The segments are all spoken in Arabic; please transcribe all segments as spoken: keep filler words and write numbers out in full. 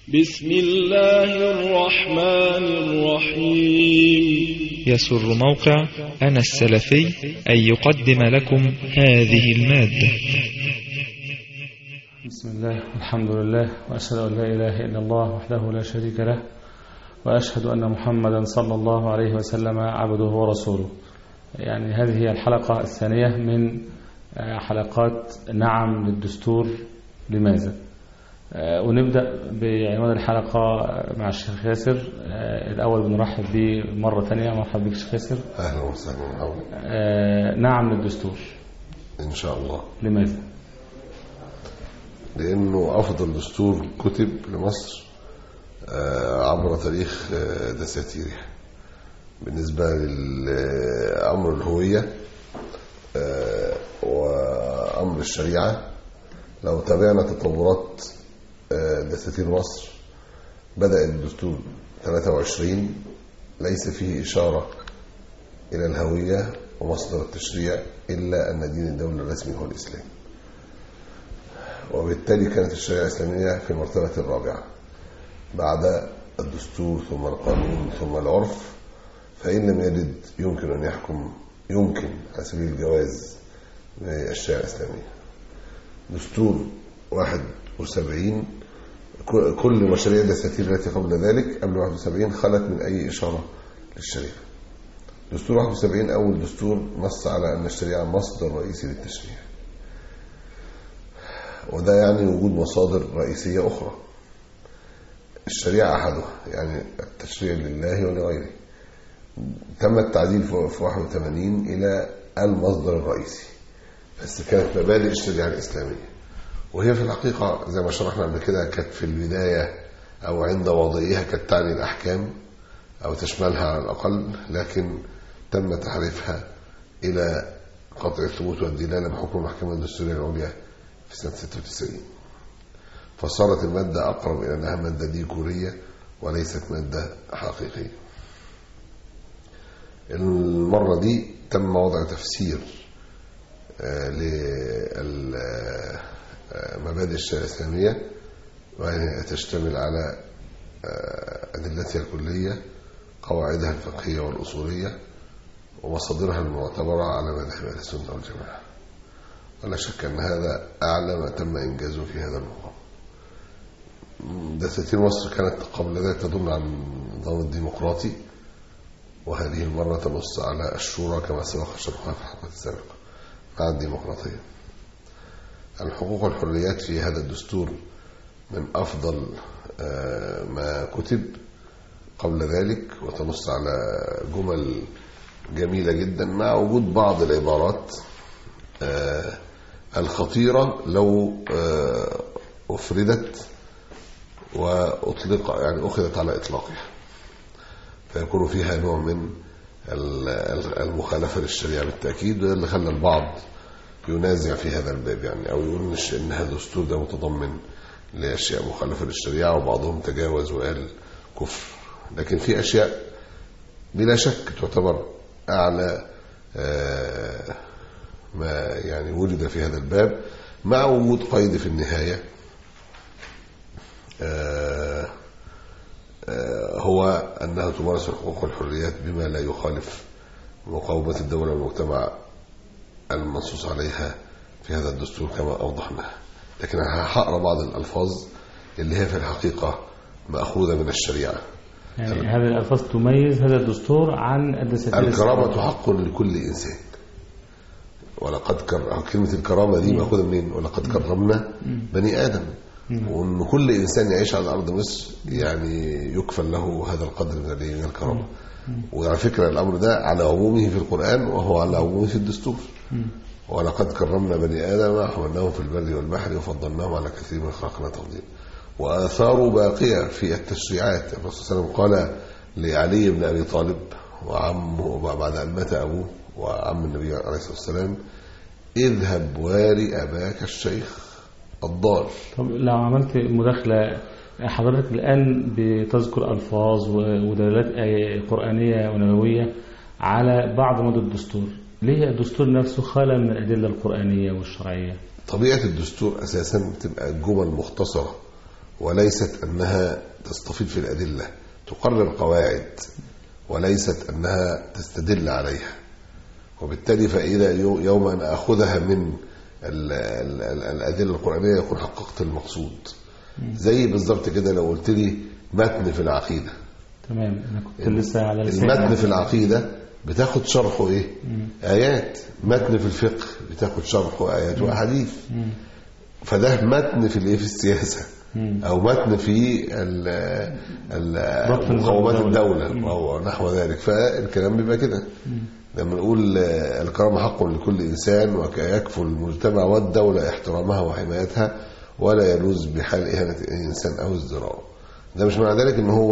بسم الله الرحمن الرحيم. يسر موقع أنا السلفي أن يقدم لكم هذه المادة. بسم الله والحمد لله، وأشهد أن لا إله إلا الله وحده لا شريك له، وأشهد أن محمدا صلى الله عليه وسلم عبده ورسوله. يعني هذه هي الحلقة الثانية من حلقات نعم للدستور لماذا. ونبدأ بعنوان الحلقة مع الشيخ ياسر. الأول بنرحب به مرة ثانية. مرحبا بك الشيخ ياسر. أهلا وسهلا. نعم للدستور إن شاء الله. لماذا؟ لأنه أفضل دستور كتب لمصر عبر تاريخ دساتيرها. بالنسبة لأمر الهوية وأمر الشريعة، لو تابعنا تطورات دساتير مصر، بدأ الدستور ثلاثة وعشرين ليس فيه إشارة إلى الهوية ومصدر التشريع إلا أن دين الدولة الرسمي هو الإسلام، وبالتالي كانت الشريعة الإسلامية في المرتبة الرابعة بعد الدستور ثم القانون ثم العرف. فإن لم يجد يمكن أن يحكم يمكن على سبيل الجواز بالشريعة الإسلامية. دستور واحد وسبعين كل مشاريع الدساتير التي قبل ذلك قبل واحد وسبعين خلت من أي إشارة للشريعة. دستور واحد وسبعين أول دستور نص على أن الشريعة مصدر رئيسي للتشريع، وده يعني وجود مصادر رئيسية أخرى. الشريعة أحدها، يعني التشريع لله ولغيره. تم التعديل في واحد وثمانين إلى المصدر الرئيسي، بس كانت مبادئ الشريعة الإسلامية، وهي في الحقيقة زي ما شرحنا قبل كده كانت في البداية أو عند وضعها كانت تعني الأحكام أو تشملها على الأقل، لكن تم تحريفها إلى قطع الثبوت والدلالة بحكم المحكمة الدستورية العليا في سنة ستة وتسعين، فصارت المادة أقرب إلى أنها مادة ديكورية وليست مادة حقيقية. المرة دي تم وضع تفسير لمبادئ الشريعة الإسلامية، وهي تشتمل على أدلتها الكلية، قواعدها الفقهية والأصولية، ومصادرها المعتبرة على مذهب أهل السنة والجماعة. ولا شك أن هذا أعلى ما تم إنجازه في هذا المقام. دساتير مصر كانت قبل ذلك تدل على النظام الديمقراطي، وهذه المرة تنص على الشورى كما سبق شرحها في الحلقة السابقة مع الديمقراطية. الحقوق والحريات في هذا الدستور من أفضل ما كتب قبل ذلك، وتنص على جمل جميلة جدا مع وجود بعض العبارات الخطيرة لو أفردت وأطلق، يعني أخذت على إطلاقها، فيكون فيها نوع من المخالفة للشريعة بالتأكيد، وده اللي خلى البعض ينازع في هذا الباب، يعني أو يقول إن هذا الدستور ده متضمن لأشياء مخالفة للشريعة، وبعضهم تجاوز وقال كفر. لكن في أشياء بلا شك تعتبر أعلى ما يعني وجد في هذا الباب، مع وجود قيد في النهاية هو أنها تمارس الحقوق والحريات بما لا يخالف مقاومة الدولة والمجتمع المنصوص عليها في هذا الدستور كما أوضحناها. لكن أنا هقرأ بعض الألفاظ اللي هي في الحقيقة مأخوذة من الشريعة. يعني هذه الألفاظ تميز هذا الدستور عن الدساتير. الكرامة حق لكل إنسان، ولقد كر... كلمة الكرامة دي مأخوذة منين؟ ولقد كرمنا بني آدم، وأن كل إنسان يعيش على أرض مصر يعني يكفل له هذا القدر من الكرامة. وعلى فكرة الأمر ده على عمومه في القرآن، وهو على عمومه في الدستور. ولقد كرمنا بني آدم حملناهم في البر والبحر وفضلناهم على كثير من خلقنا تفضيلا. وآثاره باقية في التشريعات. الرسول صلى الله عليه وسلم قال لعلي بن أبي طالب وعمه بعد أن مات أبوه وعم النبي عليه الصلاة والسلام: اذهب واري أباك الشيخ الضال. طب لو عملت مداخلة، حضرتك الآن بتذكر ألفاظ ودلالات قرآنية ونبوية على بعض مواد الدستور، ليه الدستور نفسه خالى من الأدلة القرآنية والشرعية؟ طبيعة الدستور أساسا بتبقى جمل مختصرة وليست أنها تستفيد في الأدلة، تقرر قواعد وليست أنها تستدل عليها. وبالتالي فإذا يوم أن أخذها من الأدلة القرآنية يكون حققت المقصود. زي بالضبط كده لو قلت لي متن في العقيدة، تمام، أنا كنت لسه على المتن في العقيدة بتاخد شرحه إيه؟ مم. آيات. متن في الفقه بتاخد شرحه آيات وأحاديث. فده متن في الإيه؟ في السياسة، أو متن في مقومات الدولة أو نحو ذلك. فالكلام بيبقى كده. لما نقول الكرامة حق لكل إنسان ويكفل المجتمع والدولة احترامها وحمايتها ولا يجوز بحال إهانة الإنسان أو ازدراءه. ده مش معنى ذلك إن هو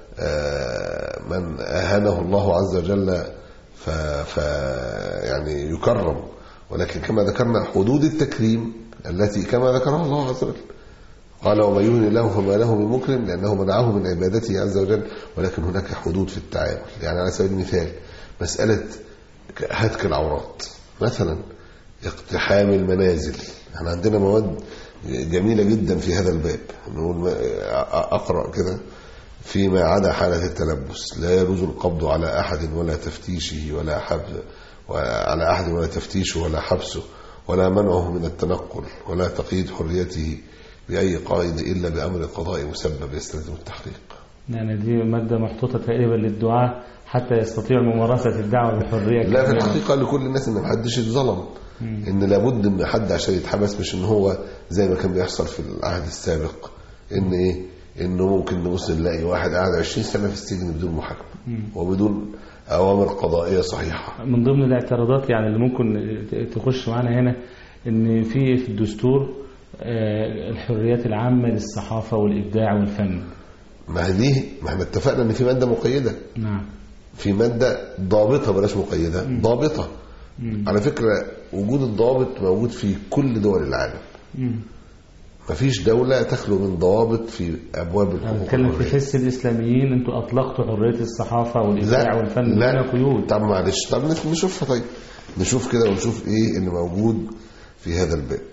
من أهانه الله عز وجل ف... ف يعني يكرم، ولكن كما ذكرنا حدود التكريم التي كما ذكرها الله عز وجل قال وما يهن الله فما له من مكرم لأنه منعه من عبادته عز وجل. ولكن هناك حدود في التعامل. يعني على سبيل المثال مسألة هتك العورات مثلا، اقتحام المنازل. احنا عندنا مواد جميلة جدا في هذا الباب. نقول أقرأ كده فيما عدا حالة التلبس لا يجوز القبض على أحد ولا تفتيشه ولا حبس على أحد ولا تفتيشه ولا حبسه ولا منعه من التنقل ولا تقييد حريته بأي قائد إلا بأمر قضائي مسبب يستلزم التحقيق. يعني دي مادة محطوطة تقريبا للدعاء حتى يستطيع ممارسة الدعوة بحرية. لا، في الحقيقة لكل الناس إن محدش يتظلم، إن لابد من حد عشان يتحبس، مش إن هو زي ما كان بيحصل في العهد السابق إن إيه إنه ممكن نبص نلاقي واحد قاعد عشرين سنة في السجن بدون محاكمة وبدون أوامر قضائية صحيحة. من ضمن الاعتراضات يعني اللي ممكن تخش معنا هنا إن في في الدستور الحريات العامة للصحافة والإبداع والفن. ما هذه ما احنا اتفقنا إن في مادة مقيدة. نعم. في مادة ضابطة بلاش مقيدة، م. ضابطة. م. على فكرة وجود الضابط موجود في كل دول العالم. م. مفيش دولة تخلو من ضوابط في أبواب الحقوق. أتكلم في حس الإسلاميين أنتوا أطلقتوا حرية الصحافة والإبداع والفن. لا قيود. طب معلش، طب نشوفها. طيب نشوف كده ونشوف إيه اللي موجود في هذا الباب.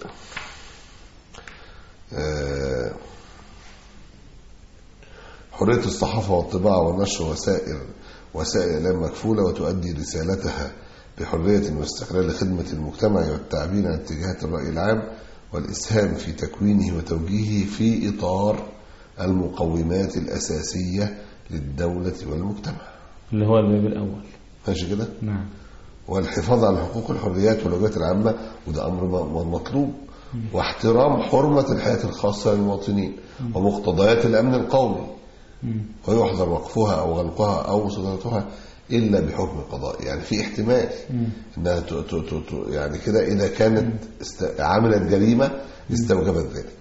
آه حرية الصحافة والطباعة والنشر وسائر وسائل الإعلام مكفولة وتؤدي رسالتها بحرية واستقلال لخدمة المجتمع والتعبير عن اتجاهات الرأي العام والإسهام في تكوينه وتوجيهه في إطار المقومات الأساسية للدولة والمجتمع، اللي هو الباب الأول. ماشي كده؟ نعم. والحفاظ على حقوق الحريات والواجبات العامة، وده أمر مطلوب، واحترام حرمة الحياة الخاصة للمواطنين ومقتضيات الأمن القومي، ويحظر وقفها أو غلقها أو مصادرتها إلا بحكم قضائي. يعني في احتمال إنها ت ت ت يعني كده إذا كانت عملت جريمة استوجبت ذلك.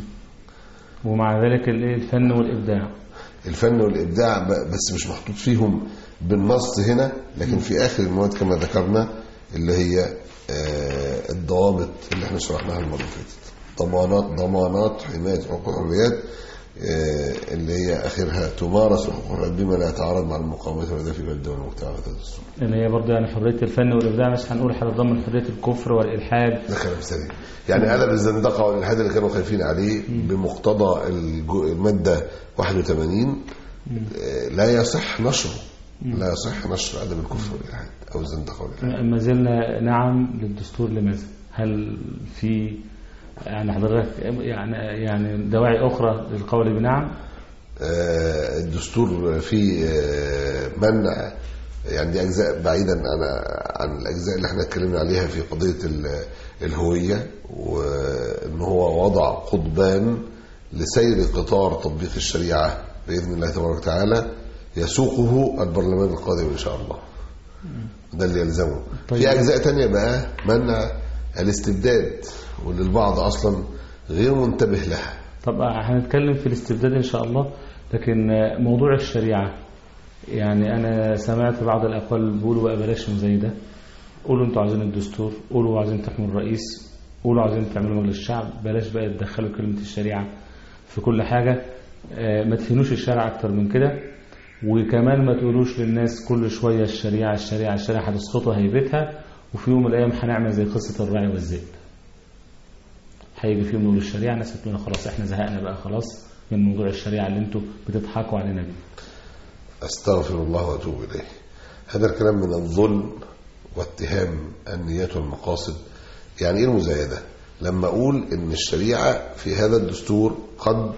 ومع ذلك الفن والإبداع الفن والإبداع بس مش محطوط فيهم بالنص هنا، لكن في آخر المواد كما ذكرنا اللي هي الضوابط اللي احنا شرحناها المرة اللي فاتت، ضمانات ضمانات حماية حقوق الحريات اللي هي آخرها تمارس حقوق الحريات بما لا يتعارض مع المقاومات والهدف في الدولة والمجتمع والدستور. اللي هي برضه يعني حرية الفن والإبداع، مش هنقول هتضمن حرية الكفر والإلحاد. ده كلام سليم. يعني أدب الزندقة والإلحاد اللي كانوا خايفين عليه بمقتضى المادة واحد وثمانين لا يصح نشره، لا يصح نشر أدب الكفر والإلحاد أو الزندقة والإلحاد. ما زلنا نعم للدستور. لماذا؟ هل في يعني حضرتك يعني يعني دواعي أخرى للقول بنعم؟ آه الدستور فيه آه منع، يعني دي أجزاء بعيدا عن عن الأجزاء اللي احنا اتكلمنا عليها في قضية الهوية، وإن هو وضع قضبان لسير قطار تطبيق الشريعة بإذن الله تبارك وتعالى يسوقه البرلمان القادم إن شاء الله. ده اللي يلزمه. طيب. في أجزاء تانية بقى منع الاستبداد، واللي البعض أصلا غير منتبه لها. طب هنتكلم في الاستبداد إن شاء الله، لكن موضوع الشريعة يعني أنا سمعت بعض الأقوال بيقولوا بقى بلاش زي ده، قولوا أنتوا عايزين الدستور، قولوا عايزين تحموا الرئيس، قولوا عايزين تعملوا مجلس الشعب، بلاش بقى تدخلوا كلمة الشريعة في كل حاجة. ما تهينوش الشرع أكتر من كده، وكمان ما تقولوش للناس كل شوية الشريعة الشريعة الشريعة هتسقطها هيبتها، وفي يوم من الأيام هنعمل زي قصة الراعي والذئب. هيجي في يوم نقول الشريعة، ناس هتقول خلاص احنا زهقنا بقى خلاص من موضوع الشريعة اللي انتوا بتضحكوا علينا بيه؟ أستغفر الله وأتوب إليه. هذا الكلام من الظلم واتهام النيات والمقاصد. يعني إيه المزايدة؟ لما أقول إن الشريعة في هذا الدستور قد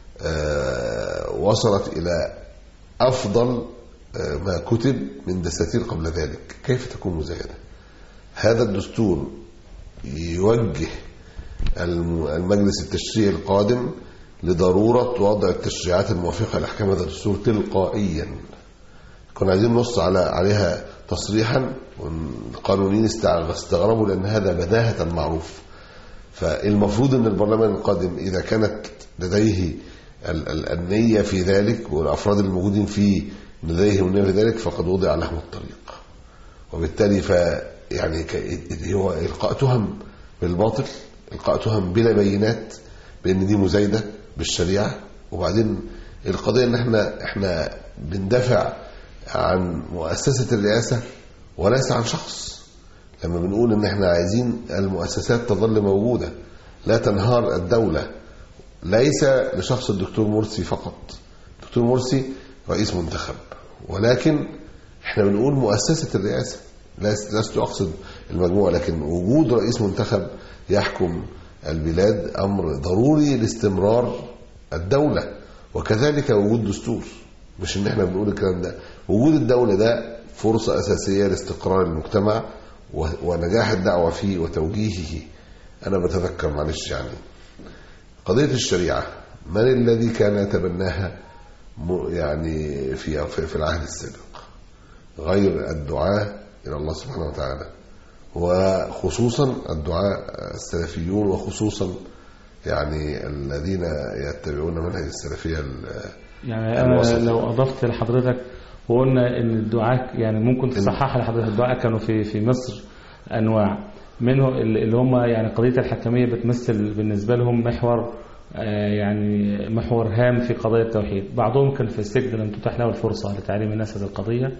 آه وصلت إلى أفضل آه ما كتب من دساتير قبل ذلك، كيف تكون مزايدة؟ هذا الدستور يوجه المجلس التشريعي القادم لضرورة وضع التشريعات الموافقة لأحكام هذا الدستور تلقائيا. كنا عايزين نص على عليها تصريحا، والقانونيين استغربوا لأن هذا بداهة معروف. فالمفروض أن البرلمان القادم إذا كانت لديه النية في ذلك والأفراد الموجودين فيه لديهم النية في ذلك فقد وضع لهم الطريق. وبالتالي ف يعني هو إلقاء تهم بالباطل، إلقاء تهم بلا بينات بأن دي مزايدة بالشريعة. وبعدين القضية أن احنا احنا بندافع عن مؤسسة الرئاسة وليس عن شخص. لما بنقول ان احنا عايزين المؤسسات تظل موجودة لا تنهار الدولة، ليس لشخص الدكتور مرسي فقط. الدكتور مرسي رئيس منتخب، ولكن احنا بنقول مؤسسة الرئاسة، لست أقصد المجموعة، لكن وجود رئيس منتخب يحكم البلاد أمر ضروري لاستمرار الدولة، وكذلك وجود دستور. مش ان احنا بنقول الكلام ده، وجود الدولة ده فرصة أساسية لاستقرار المجتمع ونجاح الدعوة فيه وتوجيهه. أنا بتذكر معلش يعني قضية الشريعة، من الذي كان يتبناها يعني في في العهد السابق غير الدعاة إلى الله سبحانه وتعالى، وخصوصا الدعاة السلفيون، وخصوصا يعني الذين يتبعون منهج السلفية. يعني أنا لو أضفت لحضرتك وقلنا إن الدعاة يعني ممكن تصحح لحضرتك، الدعاة كانوا في في مصر أنواع منه اللي هم يعني قضية الحكمية بتمثل بالنسبة لهم محور يعني محور هام في قضايا التوحيد. بعضهم كان في السجن لم تتح له الفرصة لتعليم الناس هذه القضية،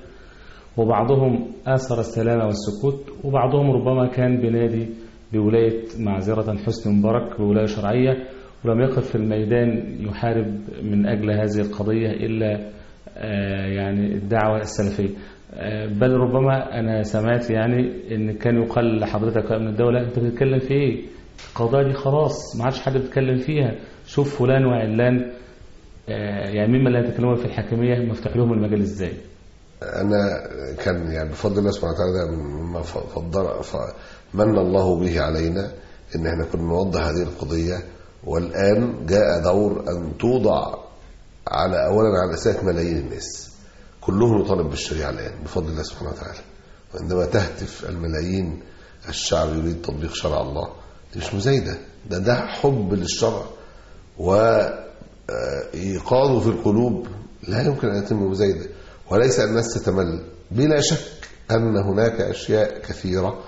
وبعضهم آثر السلامة والسكوت، وبعضهم ربما كان بنادي بولاية معذرة حسني مبارك بولاية شرعية، ولم يقف في الميدان يحارب من أجل هذه القضية إلا يعني الدعوة السلفية. بل ربما أنا سمعت يعني إن كان يقال لحضرتك من الدولة أنت بتتكلم في إيه؟ القضايا دي خلاص ما عادش حد بيتكلم فيها، شوف فلان وعلان يعني مما لا يتكلمون في الحاكمية مفتوح لهم المجال إزاي. أنا كان يعني بفضل الله سبحانه وتعالى مما فضل من الله به علينا إن احنا كنا نوضح هذه القضية، والآن جاء دور أن توضع على أولا على أساس ملايين الناس كلهم يطالب بالشريعة الآن بفضل الله سبحانه وتعالى. وعندما تهتف الملايين الشعب يريد تطبيق شرع الله، دي مش مزايدة، ده ده حب للشرع وإيقاظه في القلوب، لا يمكن أن يتم مزايدة. وليس الناس تتمل، بلا شك أن هناك أشياء كثيرة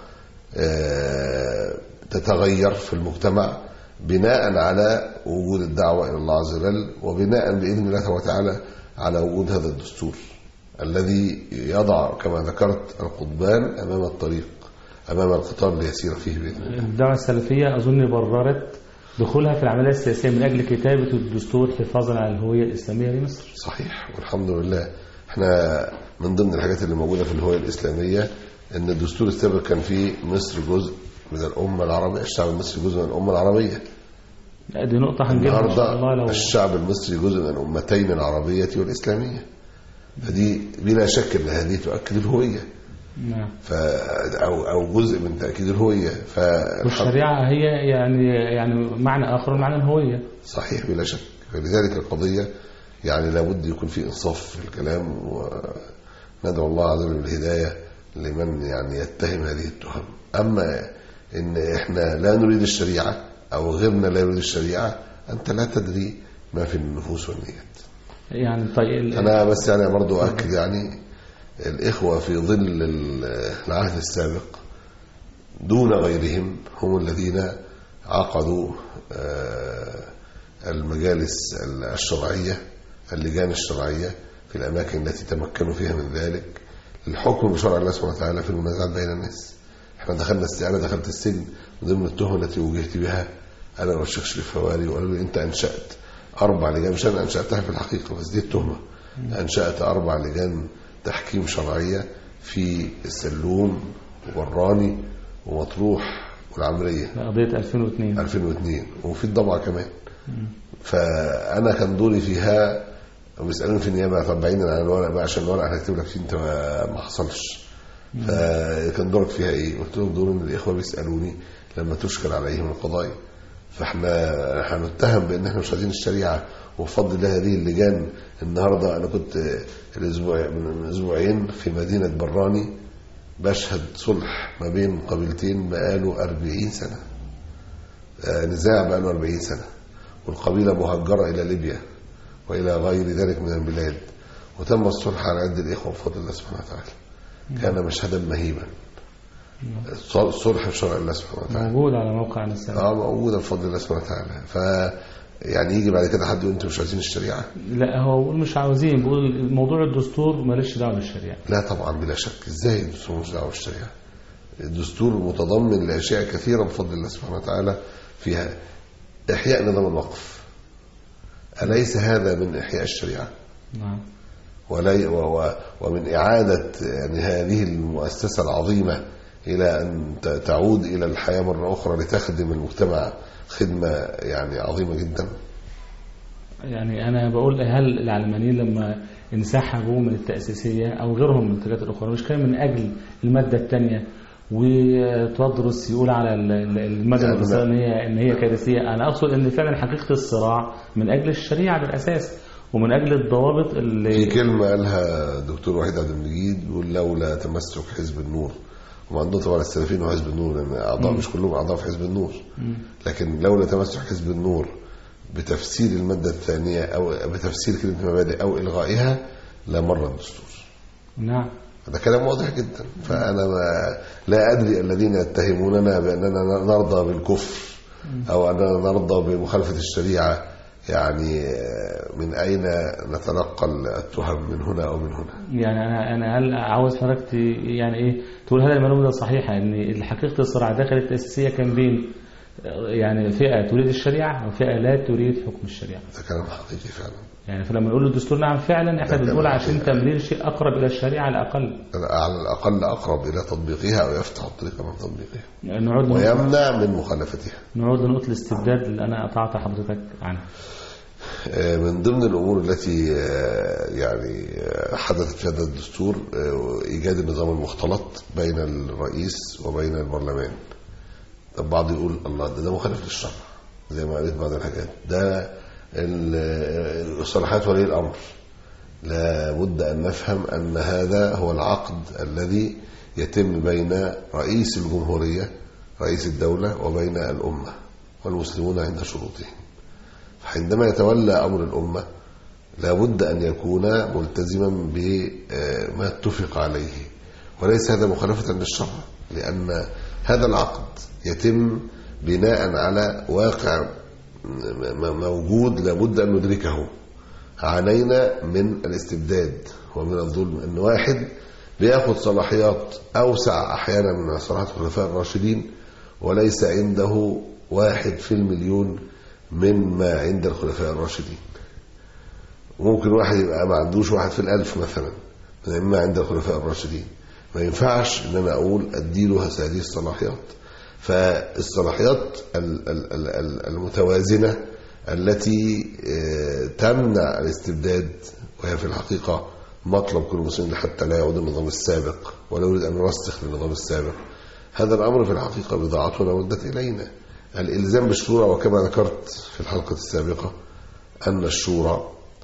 تتغير في المجتمع بناء على وجود الدعوة إلى الله عز وجل، وبناء بإذن الله وتعالى على وجود هذا الدستور الذي يضع كما ذكرت القضبان أمام الطريق، أمام القطار ليسير فيه بإذن الله. الدعوة السلفية أظن بررت دخولها في العملية السياسية من أجل كتابة الدستور حفاظا على الهوية الإسلامية لمصر. صحيح، والحمد لله. احنا من ضمن الحاجات اللي موجودة في الهوية الإسلامية أن الدستور السابق كان فيه مصر جزء من الأمة العربية، الشعب المصري جزء من الأمة العربية. دي نقطة هنجيبها إن شاء الله. لو الشعب المصري جزء من الأمتين العربية والإسلامية، فدي بلا شك أن هذه تؤكد الهوية. نعم. ف أو أو جزء من تأكيد الهوية. والشريعة هي يعني يعني معنى آخر معنى الهوية. صحيح بلا شك. فلذلك القضية يعني لابد يكون في إنصاف في الكلام، وندعو الله عز وجل بالهداية لمن يعني يتهم هذه التهم. أما إن إحنا لا نريد الشريعة أو غيرنا لا يريد الشريعة، أنت لا تدري ما في النفوس والنيات. يعني طيب أنا بس يعني برضو أكد يعني الإخوة في ظل العهد السابق دون غيرهم هم الذين عقدوا المجالس الشرعية، اللجان الشرعية في الأماكن التي تمكنوا فيها من ذلك للحكم بشرع الله سبحانه وتعالى في المنازعات بين الناس. احنا دخلنا استعانة دخلت السجن ضمن التهمة التي وجهت بها أنا والشيخ شريف فواري، وقالوا لي أنت أنشأت أربع لجان، مش أنا أنشأتها في الحقيقة بس دي التهمة، أنشأت أربع لجان تحكيم شرعية في السلوم وبراني ومطروح والعمرية قضية ألفين واثنين ألفين واثنين وفي الضبعة كمان. فأنا كان دوري فيها بيسألوني في النيابة طب بعيدا عن الورق بقى عشان الورق هكتب لك فيه أنت ما حصلش، فكان دورك فيها إيه؟ قلت لهم دور إن الإخوة بيسألوني لما تشكل عليهم القضايا، فإحنا هنتهم بأن إحنا مش عايزين الشريعة. وبفضل الله هذه اللجان النهاردة أنا كنت الأسبوع من أسبوعين في مدينة براني بشهد صلح ما بين قبيلتين بقاله أربعين سنة، نزاع بقاله أربعين سنة، والقبيلة مهجرة إلى ليبيا وإلى غير ذلك من البلاد، وتم الصلح على يد الإخوة بفضل الله سبحانه وتعالى. كان مشهدا مهيبا، الصلح بشرع الله سبحانه وتعالى موجود على موقع السلام اه موجود بفضل الله سبحانه وتعالى. ف يعني يجي بعد كده حد يقول انتوا مش عايزين الشريعه؟ لا هو مش عاوزين، بيقول موضوع الدستور ماليش دعوه بالشريعه. لا طبعا بلا شك، ازاي الدستور مش دعوه بالشريعه؟ الدستور متضمن لاشياء كثيره بفضل الله سبحانه وتعالى، فيها احياء نظام الوقف، اليس هذا من احياء الشريعه؟ نعم. ولا ومن اعاده يعني هذه المؤسسه العظيمه الى ان تعود الى الحياه مره اخرى لتخدم المجتمع خدمة يعني عظيمة جدا. يعني أنا بقول هل العلمانيين لما انسحبوا من التأسيسية أو غيرهم من الاتجاهات الأخرى مش كان من أجل المادة الثانية وتدرس يقول على المادة الرئيسية إن هي إن هي كارثية؟ أنا أقصد إن فعلا حقيقة الصراع من أجل الشريعة بالأساس ومن أجل الضوابط اللي في كلمة قالها دكتور وحيد عبد المجيد بيقول لولا تمسك حزب النور، وما عندهم طبعا السلفيين وحزب النور لأن أعضاء مش كلهم أعضاء في حزب النور، لكن لولا تمسك حزب النور بتفسير المادة الثانية أو بتفسير كلمة مبادئ أو إلغائها لمر الدستور. نعم هذا كلام واضح جدا. فأنا ما لا أدري الذين يتهموننا بأننا نرضى بالكفر أو أننا نرضى بمخالفة الشريعة يعني من أين نتلقى التهم من هنا أو من هنا؟ يعني أنا أنا هل عاوز حضرتك يعني إيه تقول هذا المعلومة ده صحيحة إن حقيقة الصراع داخل التأسيسية كان بين يعني فئة تريد الشريعة وفئة لا تريد حكم الشريعة؟ ده كلام حقيقي فعلا. يعني فلما نقول الدستور نعم فعلا احنا بنقول عشان تمرير شيء أقرب إلى الشريعة على الأقل، على الأقل أقرب إلى تطبيقها أو يفتح الطريق من تطبيقها يعني نعود ويمنع من مخالفتها. نعود لنقطة الاستبداد اللي أنا قطعت حضرتك عنها. من ضمن الأمور التي يعني حدثت في هذا الدستور إيجاد النظام المختلط بين الرئيس وبين البرلمان. البعض يقول الله ده, ده مخالف للشرع زي ما قالت بعض الحاجات، ده صلاحيات ولي الأمر. لا بد أن نفهم أن هذا هو العقد الذي يتم بين رئيس الجمهورية رئيس الدولة وبين الأمة والمسلمون عند شروطهم. فعندما يتولى أمر الأمة لا بد أن يكون ملتزما بما اتفق عليه، وليس هذا مخالفة للشرع، لأن هذا العقد يتم بناء على واقع موجود لابد أن ندركه. عانينا من الاستبداد ومن الظلم أن واحد بيأخذ صلاحيات أوسع أحيانا من صلاحيات الخلفاء الراشدين وليس عنده واحد في المليون من ما عند الخلفاء الراشدين. ممكن واحد يبقى ما عندوش واحد في الألف مثلا من ما عند الخلفاء الراشدين. ما ينفعش ان انا اقول اديله هذه الصلاحيات. فالصلاحيات المتوازنة التي تمنع الاستبداد وهي في الحقيقة مطلب كل مسلم حتى لا يعود النظام السابق ولا يريد أن نرسخ للنظام السابق. هذا الأمر في الحقيقة بضاعتنا ودت إلينا. الإلزام بالشورى، وكما ذكرت في الحلقة السابقة أن الشورى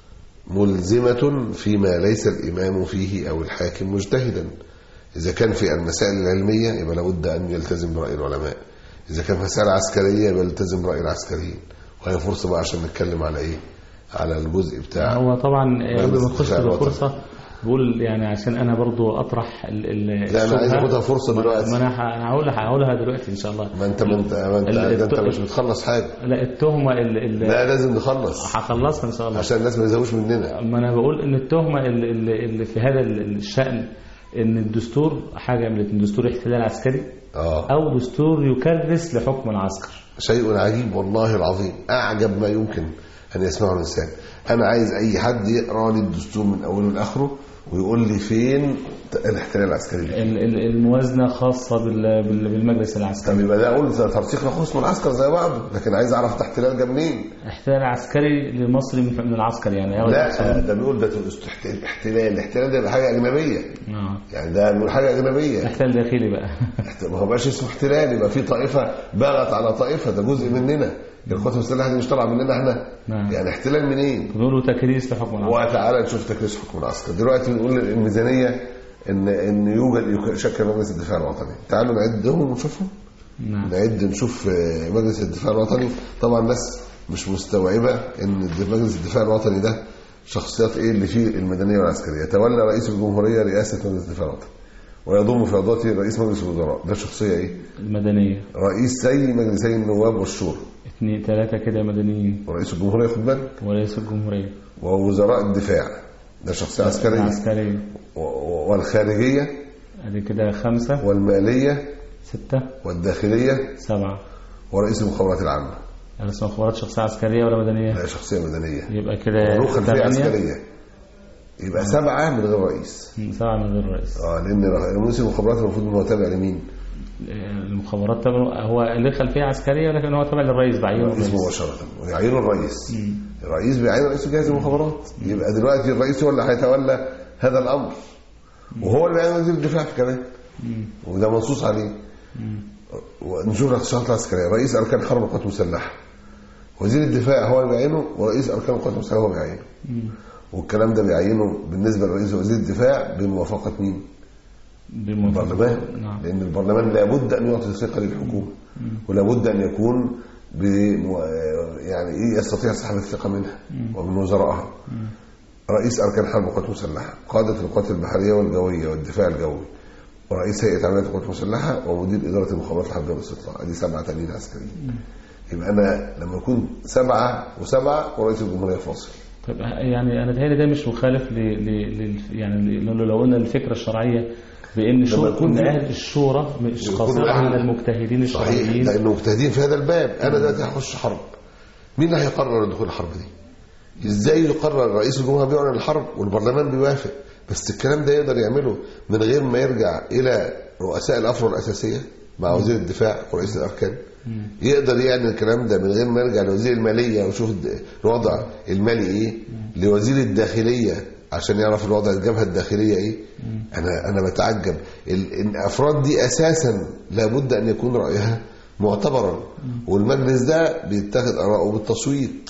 ملزمة فيما ليس الإمام فيه أو الحاكم مجتهدا. إذا كان في المسائل العلمية يبقى لابد أن يلتزم برأي العلماء، إذا كان في مسائل عسكرية يبقى يلتزم برأي العسكريين. وهي فرصة بقى عشان نتكلم على إيه، على الجزء بتاع هو طبعا قبل ما نخش بالفرصة بقول يعني عشان انا برضو اطرح ال لا انا عايز اخدها فرصه دلوقتي. ما انا هقولها هقولها دلوقتي ان شاء الله. ما انت ما انت ما انت, ال... انت مش بتخلص حاجه. لا التهمه اللي لا لازم نخلص. هخلصها ان شاء الله عشان الناس ما يزهقوش مننا. ما انا بقول ان التهمه اللي, اللي في هذا الشأن ان الدستور حاجه من الدستور احتلال عسكري آه. او دستور يكرس لحكم العسكر. شيء عجيب والله العظيم، اعجب ما يمكن أن يسمعه الإنسان. أنا عايز أي حد يقرأ لي الدستور من أوله لآخره ويقول لي فين الاحتلال العسكري. الموازنة خاصة بالمجلس العسكري. طب يبقى ده أقول ترسيخ نخص من العسكر زي بعضه، لكن عايز أعرف الاحتلال جاب منين؟ احتلال عسكري لمصر من العسكر يعني. لا ده بيقول ده احتلال، الاحتلال ده حاجة أجنبية. آه. يعني ده بيقول حاجة أجنبية. احتلال داخلي بقى. ما هو بقاش اسمه احتلال، يبقى في طائفة بغت على طائفة، ده جزء مننا. القوات المسلحة دي مش طالعة مننا احنا. نعم. يعني احتلال منين؟ بيقولوا تكريس لحكم العسكر. وتعالى نشوف تكريس حكم العسكر. دلوقتي بنقول الميزانية ان ان يوجد يشكل مجلس الدفاع الوطني. تعالوا نعدهم ونشوفهم. نعم. نعد نشوف مجلس الدفاع الوطني. طبعا الناس مش مستوعبة ان مجلس الدفاع الوطني ده شخصيات ايه اللي فيه المدنية والعسكرية. يتولى رئيس الجمهورية رئاسة مجلس الدفاع الوطني ويضم في عضواته رئيس مجلس الوزراء. ده شخصية ايه؟ المدنية. رئيسي مجلسي النواب والشورى. اثنين ثلاثة كده مدنيين. ورئيس الجمهورية خد بالك. ورئيس الجمهورية. ووزراء الدفاع ده شخصية عسكرية. عسكرية. والخارجية. ادي كده خمسة. والمالية. ستة. والداخلية. سبعة. ورئيس المخابرات العامة. رئيس المخابرات شخصية عسكرية ولا مدنية؟ لا شخصية مدنية. يبقى كده له خلفية عسكرية. يبقى آه. سبعة من غير رئيس. سبعة من غير رئيس. اه لأن رئيس المخابرات المفروض انه تابع لمين؟ المخابرات تبع هو له خلفيه عسكريه لكن هو تبع للرئيس بعينه الرئيس مباشره ويعينه الرئيس. مم. الرئيس بيعين رئيس جهاز المخابرات. يبقى دلوقتي الرئيس هو اللي هيتولى هذا الامر. مم. وهو اللي بيعين وزير الدفاع كمان. وده منصوص عليه. مم. ونشوف الاختصاصات العسكريه. رئيس اركان حرب القوات المسلحه وزير الدفاع هو اللي بيعينه ورئيس اركان القوات المسلحه هو بيعينه. والكلام ده بيعينه بالنسبه لرئيس وزير الدفاع بموافقه مين؟ بالبرلمان. نعم. لأن البرلمان لابد أن يعطي ثقة للحكومة ولابد أن يكون بمو... يعني إيه يستطيع سحب الثقة منها ومن وزرائها. رئيس أركان حرب القوات المسلحة قادة القوات البحرية والجوية والدفاع الجوي ورئيس هيئة عمليات القوات المسلحة ومدير إدارة المخابرات الحربية والاستطلاع. دي سبعة تانيين عسكريين. يبقى أنا لما يكون سبعة وسبعة ورئيس الجمهورية فاصل. طب يعني أنا بتهيألي ده مش مخالف ل... ل... يعني لو قلنا الفكرة الشرعية بأن يكون أهل الشورى مش قاصرة على المجتهدين الشرعيين. لأنه مجتهدين في هذا الباب. أنا دلوقتي هخش حرب. مين اللي هيقرر دخول الحرب دي؟ إزاي يقرر رئيس الجمهورية بيعلن الحرب والبرلمان بيوافق؟ بس الكلام ده يقدر يعمله من غير ما يرجع إلى رؤساء الأفرع الأساسية مع وزير الدفاع ورئيس الأركان. يقدر يعمل الكلام ده من غير ما يرجع لوزير المالية ويشوف الوضع المالي إيه، لوزير الداخلية عشان يعرف الوضع الجبهة الداخلية ايه. انا انا بتعجب الافراد دي اساسا لابد ان يكون رايها معتبرا والمجلس ده بيتخذ اراءه بالتصويت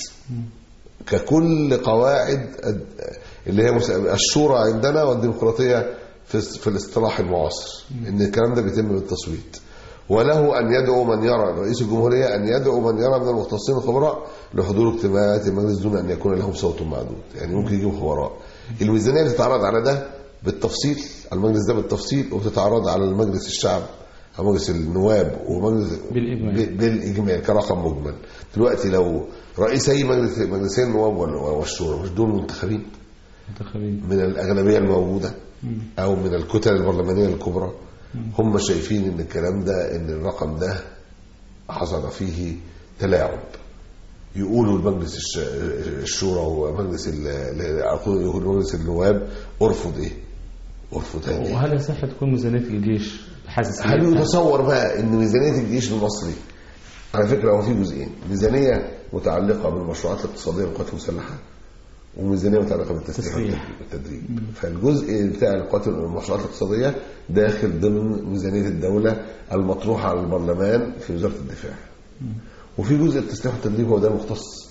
ككل قواعد اللي هي الشورى عندنا والديمقراطية في في الاصطلاح المعاصر ان الكلام ده بيتم بالتصويت. وله أن يدعو من يرى رئيس الجمهورية أن يدعو من يرى من المختصين الخبراء لحضور اجتماعات المجلس دون أن يكون لهم صوت معدود. يعني ممكن يجيبوا خبراء. الميزانية بتتعرض على ده بالتفصيل، المجلس ده بالتفصيل، وبتتعرض على المجلس الشعب أو مجلس النواب ومجلس بالإجمال, بالإجمال كرقم مجمل. دلوقتي لو رئيسي مجلس مجلسي النواب والشورى مش دول منتخبين منتخبين من الأغلبية الموجودة أو من الكتل البرلمانية الكبرى، هم شايفين ان الكلام ده ان الرقم ده حصل فيه تلاعب. يقولوا المجلس الشورى ومجلس مجلس النواب ارفض ايه ارفض هذه. وهل يصح تكون ميزانيه الجيش حاسس؟ هل يتصور بقى ان ميزانيه الجيش المصري على فكره هو في جزئين، ميزانيه متعلقه بالمشروعات الاقتصاديه للقوات المسلحه وميزانيه متعلقه بالتسليح والتدريب. فالجزء بتاع القوات المشروعات الاقتصاديه داخل ضمن ميزانيه الدوله المطروحه على البرلمان في وزاره الدفاع. وفي جزء التسليح والتدريب هو ده المختص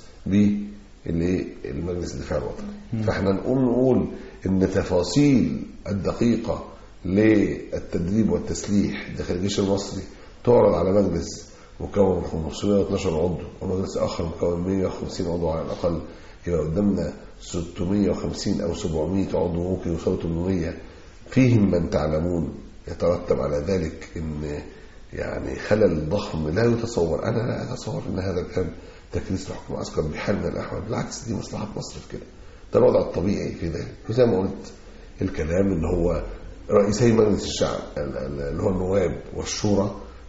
بالمجلس الدفاع الوطني. فاحنا نقوم نقول ان تفاصيل الدقيقه للتدريب والتسليح داخل الجيش المصري تعرض على مجلس مكون من خمسمائة واثناشر عضو ومجلس اخر مكون من مائة وخمسين عضو على الاقل. يبقى قدامنا ستمائة وخمسين أو سبعمائة عضو ممكن يوصلوا ثمانمائة فيهم من تعلمون يترتب على ذلك ان يعني خلل ضخم لا يتصور. انا لا اتصور ان هذا الكلام تكريس لحكم العسكر بحال من الاحوال، بالعكس دي مصلحه مصر في كده، ده الوضع الطبيعي في ذلك. وزي ما قلت الكلام اللي هو رئيسي مجلس الشعب اللي هو النواب والشورى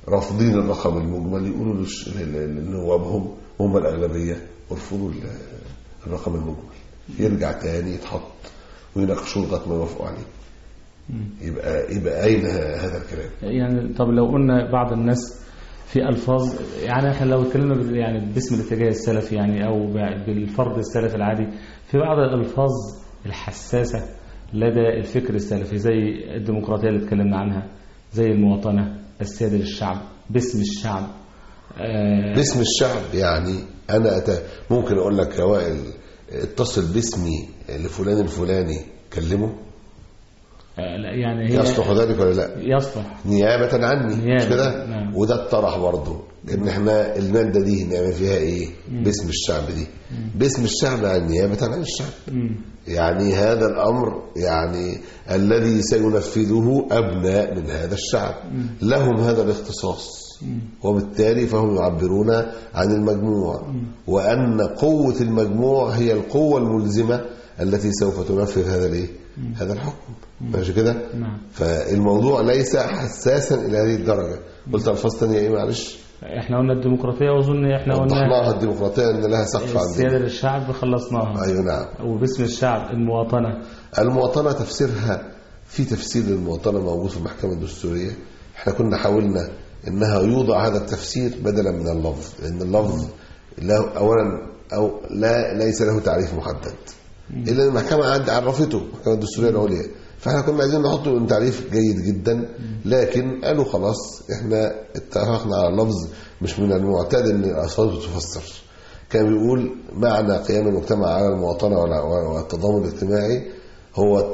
رافضين الرقم المجمل يقولوا لنوابهم هم الأغلبية ارفضوا الرقم المجمل، يرجع تاني يتحط ويناقشوا لغايه ما يوافقوا عليه. يبقى يبقى اين هذا الكلام؟ يعني طب لو قلنا بعض الناس في الفاظ، يعني احنا لو اتكلمنا يعني باسم الاتجاه السلفي يعني او بالفرد السلفي العادي، في بعض الالفاظ الحساسه لدى الفكر السلفي زي الديمقراطيه اللي اتكلمنا عنها، زي المواطنه، السياده للشعب، باسم الشعب. آه باسم الشعب يعني انا أت... ممكن اقول لك يا وائل اتصل باسمي لفلان الفلاني كلمه. لا يعني هي يصلح ذلك ولا لا؟ يصلح نيابة عني مش كده؟ نعم. وده اتطرح برضه ان احنا المادة دي نعمل فيها ايه؟ مم. باسم الشعب دي مم. باسم الشعب عن نيابة عن الشعب. مم. يعني هذا الامر يعني الذي سينفذه ابناء من هذا الشعب مم. لهم هذا الاختصاص، وبالتالي فهم يعبرون عن المجموع مم. وان قوة المجموع هي القوة الملزمة التي سوف تنفذ هذا الايه؟ هذا الحكم. ماشي كده؟ نعم. فالموضوع ليس حساسا الى هذه الدرجه. قلت الفاظ ثانيه ايه معلش؟ احنا قلنا الديمقراطيه، واظن احنا قلنا وضحناها الديمقراطيه ان لها سقف عندنا. السياده للشعب خلصناها. ايوه نعم. وباسم الشعب المواطنه. المواطنه تفسيرها في تفسير للمواطنه موجود في المحكمه الدستوريه. احنا كنا حاولنا انها يوضع هذا التفسير بدلا من اللفظ، لان اللفظ له اولا او لا ليس له تعريف محدد إلا المحكمة عرفته، المحكمة الدستورية العليا، فاحنا كنا عايزين نحطه من تعريف جيد جدا، لكن قالوا خلاص احنا اتفقنا على لفظ مش من المعتاد ان الألفاظ تفسر. كان بيقول معنى قيام المجتمع على المواطنة والتضامن الاجتماعي هو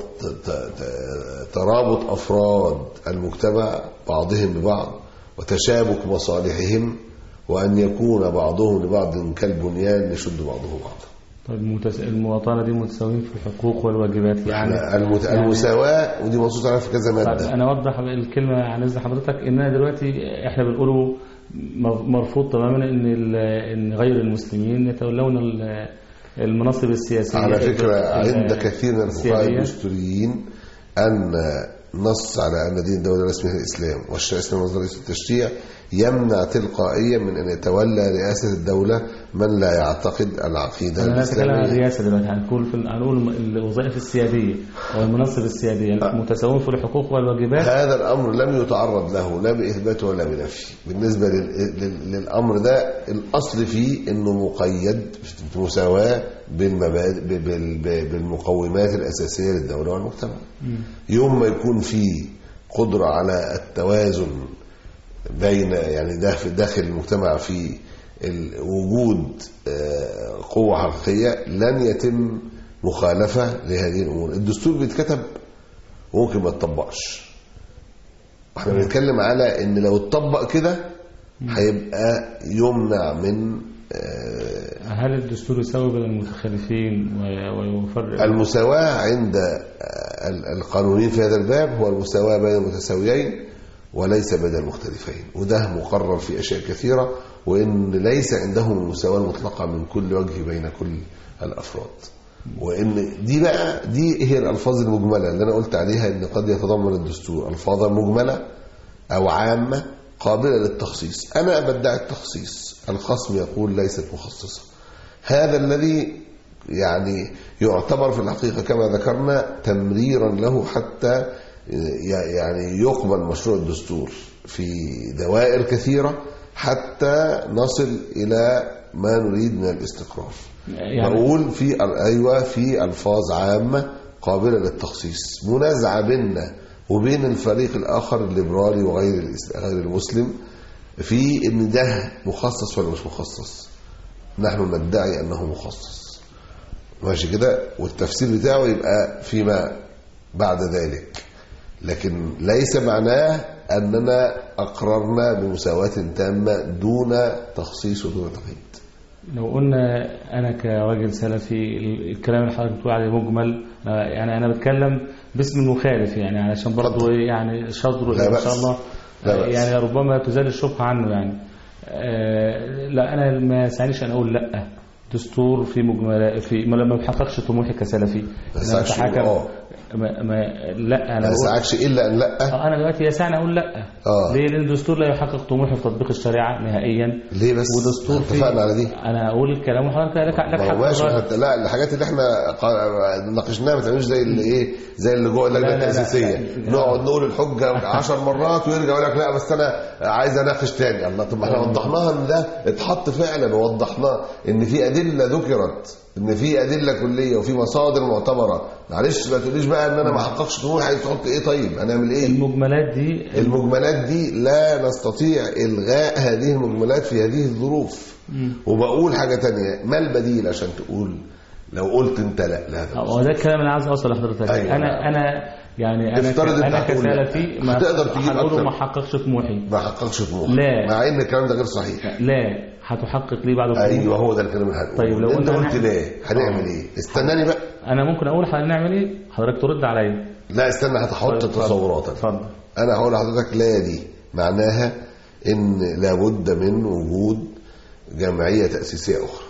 ترابط أفراد المجتمع بعضهم ببعض وتشابك مصالحهم، وأن يكون بعضهم لبعض كالبنيان يشد بعضه بعضا. طيب المواطنة دي متساويين في الحقوق والواجبات يعني المت... يعني المساواة، ودي منصوص عليها في كذا مادة. أنا أوضح الكلمة عن إذن حضرتك، إننا دلوقتي إحنا بنقوله مرفوض تماما إن إن غير المسلمين يتولون المناصب السياسية. على فكرة عند كثير من الفقهاء الدستوريين أن نص على أن دين الدولة رسمي الإسلام والشرع الإسلامي مصدر التشريع يمنع تلقائيا من أن يتولى رئاسة الدولة من لا يعتقد العقيدة الإسلامية. أنا أتكلم عن الرئاسة دلوقتي، هنقول في هنقول الوظائف السيادية والمناصب السيادية متساوون في الحقوق والواجبات. هذا الأمر لم يتعرض له لا بإثبات ولا بنفي. بالنسبة للأمر ده الأصل فيه إنه مقيد بمساواة بالمبادئ بالمقومات الأساسية للدولة والمجتمع. يوم ما يكون فيه قدرة على التوازن بين يعني داخل المجتمع في وجود قوة حقيقية لن يتم مخالفة لهذه الأمور. الدستور بيتكتب وممكن ما تطبقش. احنا بنتكلم على ان لو اتطبق كده هيبقى يمنع من هل الدستور يساوي بين المتخلفين ويفرق؟ المساواة عند القانونيين في هذا الباب هو المساواة بين المتساويين وليس بين المختلفين، وده مقرر في أشياء كثيرة، وإن ليس عندهم المساواة المطلقة من كل وجه بين كل الأفراد. وإن دي بقى دي هي الألفاظ المجملة اللي أنا قلت عليها إن قد يتضمن الدستور ألفاظا مجملة أو عامة قابلة للتخصيص. أنا بدعي التخصيص، الخصم يقول ليست مخصصة. هذا الذي يعني يعتبر في الحقيقة كما ذكرنا تمريرا له حتى يعني يقبل مشروع الدستور في دوائر كثيرة حتى نصل إلى ما نريد من الاستقرار. يعني بقول في أيوة في ألفاظ عامة قابلة للتخصيص، منازعة بيننا وبين الفريق الآخر الليبرالي وغير غير المسلم في إن ده مخصص ولا مش مخصص. نحن ندعي أنه مخصص، ماشي كده، والتفسير بتاعه يبقى فيما بعد ذلك، لكن ليس معناه أننا أقررنا بمساواة تامة دون تخصيص ودون تقييد. لو قلنا أنا كراجل سلفي الكلام اللي حضرتك بتقول عليه مجمل، يعني أنا بتكلم باسم المخالف يعني علشان برضه يعني شطره إن شاء الله يعني ربما تزال الشبهة عنه يعني. آه لا أنا ما يسعنيش أن أقول لا دستور في مجمل في ما لما بحققش طموحي كسلفي بس اه ما, ما لا انا ما يسعكش الا ان لا اه انا دلوقتي يسعني اقول لا. اه ليه؟ لان الدستور لا يحقق طموحي في تطبيق الشريعه نهائيا. ليه بس؟ ودستور اتفقنا على دي. انا اقول الكلام وحضرتك لك لك حق. ماشي. لا الحاجات اللي احنا ناقشناها ما تعملش زي اللي ايه زي اللي جوه اللجنه التاسيسيه نقعد نقول الحجه عشر مرات ويرجع يقول لك لا بس انا عايز اناقش تاني. الله، طب ما احنا وضحناها ان ده اتحط فعلا ووضحناه ان في ادله ذكرت ان في ادله كليه وفي مصادر معتبره. معلش ما تقوليش بقى ان انا ما حققش طموحي. عايز تحط ايه؟ طيب هنعمل ايه؟ المجملات دي المجملات دي لا نستطيع الغاء هذه المجملات في هذه الظروف. وبقول حاجه تانية، ما البديل عشان تقول لو قلت انت لا لا هو ده الكلام اللي عايز اوصل لحضرتك. أيوة. انا انا يعني انا انا كسلفي ما هتقدر تجيب اكتر ما حققش طموحي ما حققش طموحي لا، مع ان الكلام ده غير صحيح. لا هتحقق ليه بعد الطموح؟ ايوه هو ده الكلام اللي هنقوله. طيب لو انت قلت ليه هنعمل ايه؟ استناني بقى. انا ممكن اقول هنعمل ايه حضرتك ترد عليا. لا استنى هتحط تصوراتك. اتفضل. انا هقول لحضرتك لا دي معناها ان لابد من وجود جمعيه تاسيسيه اخرى.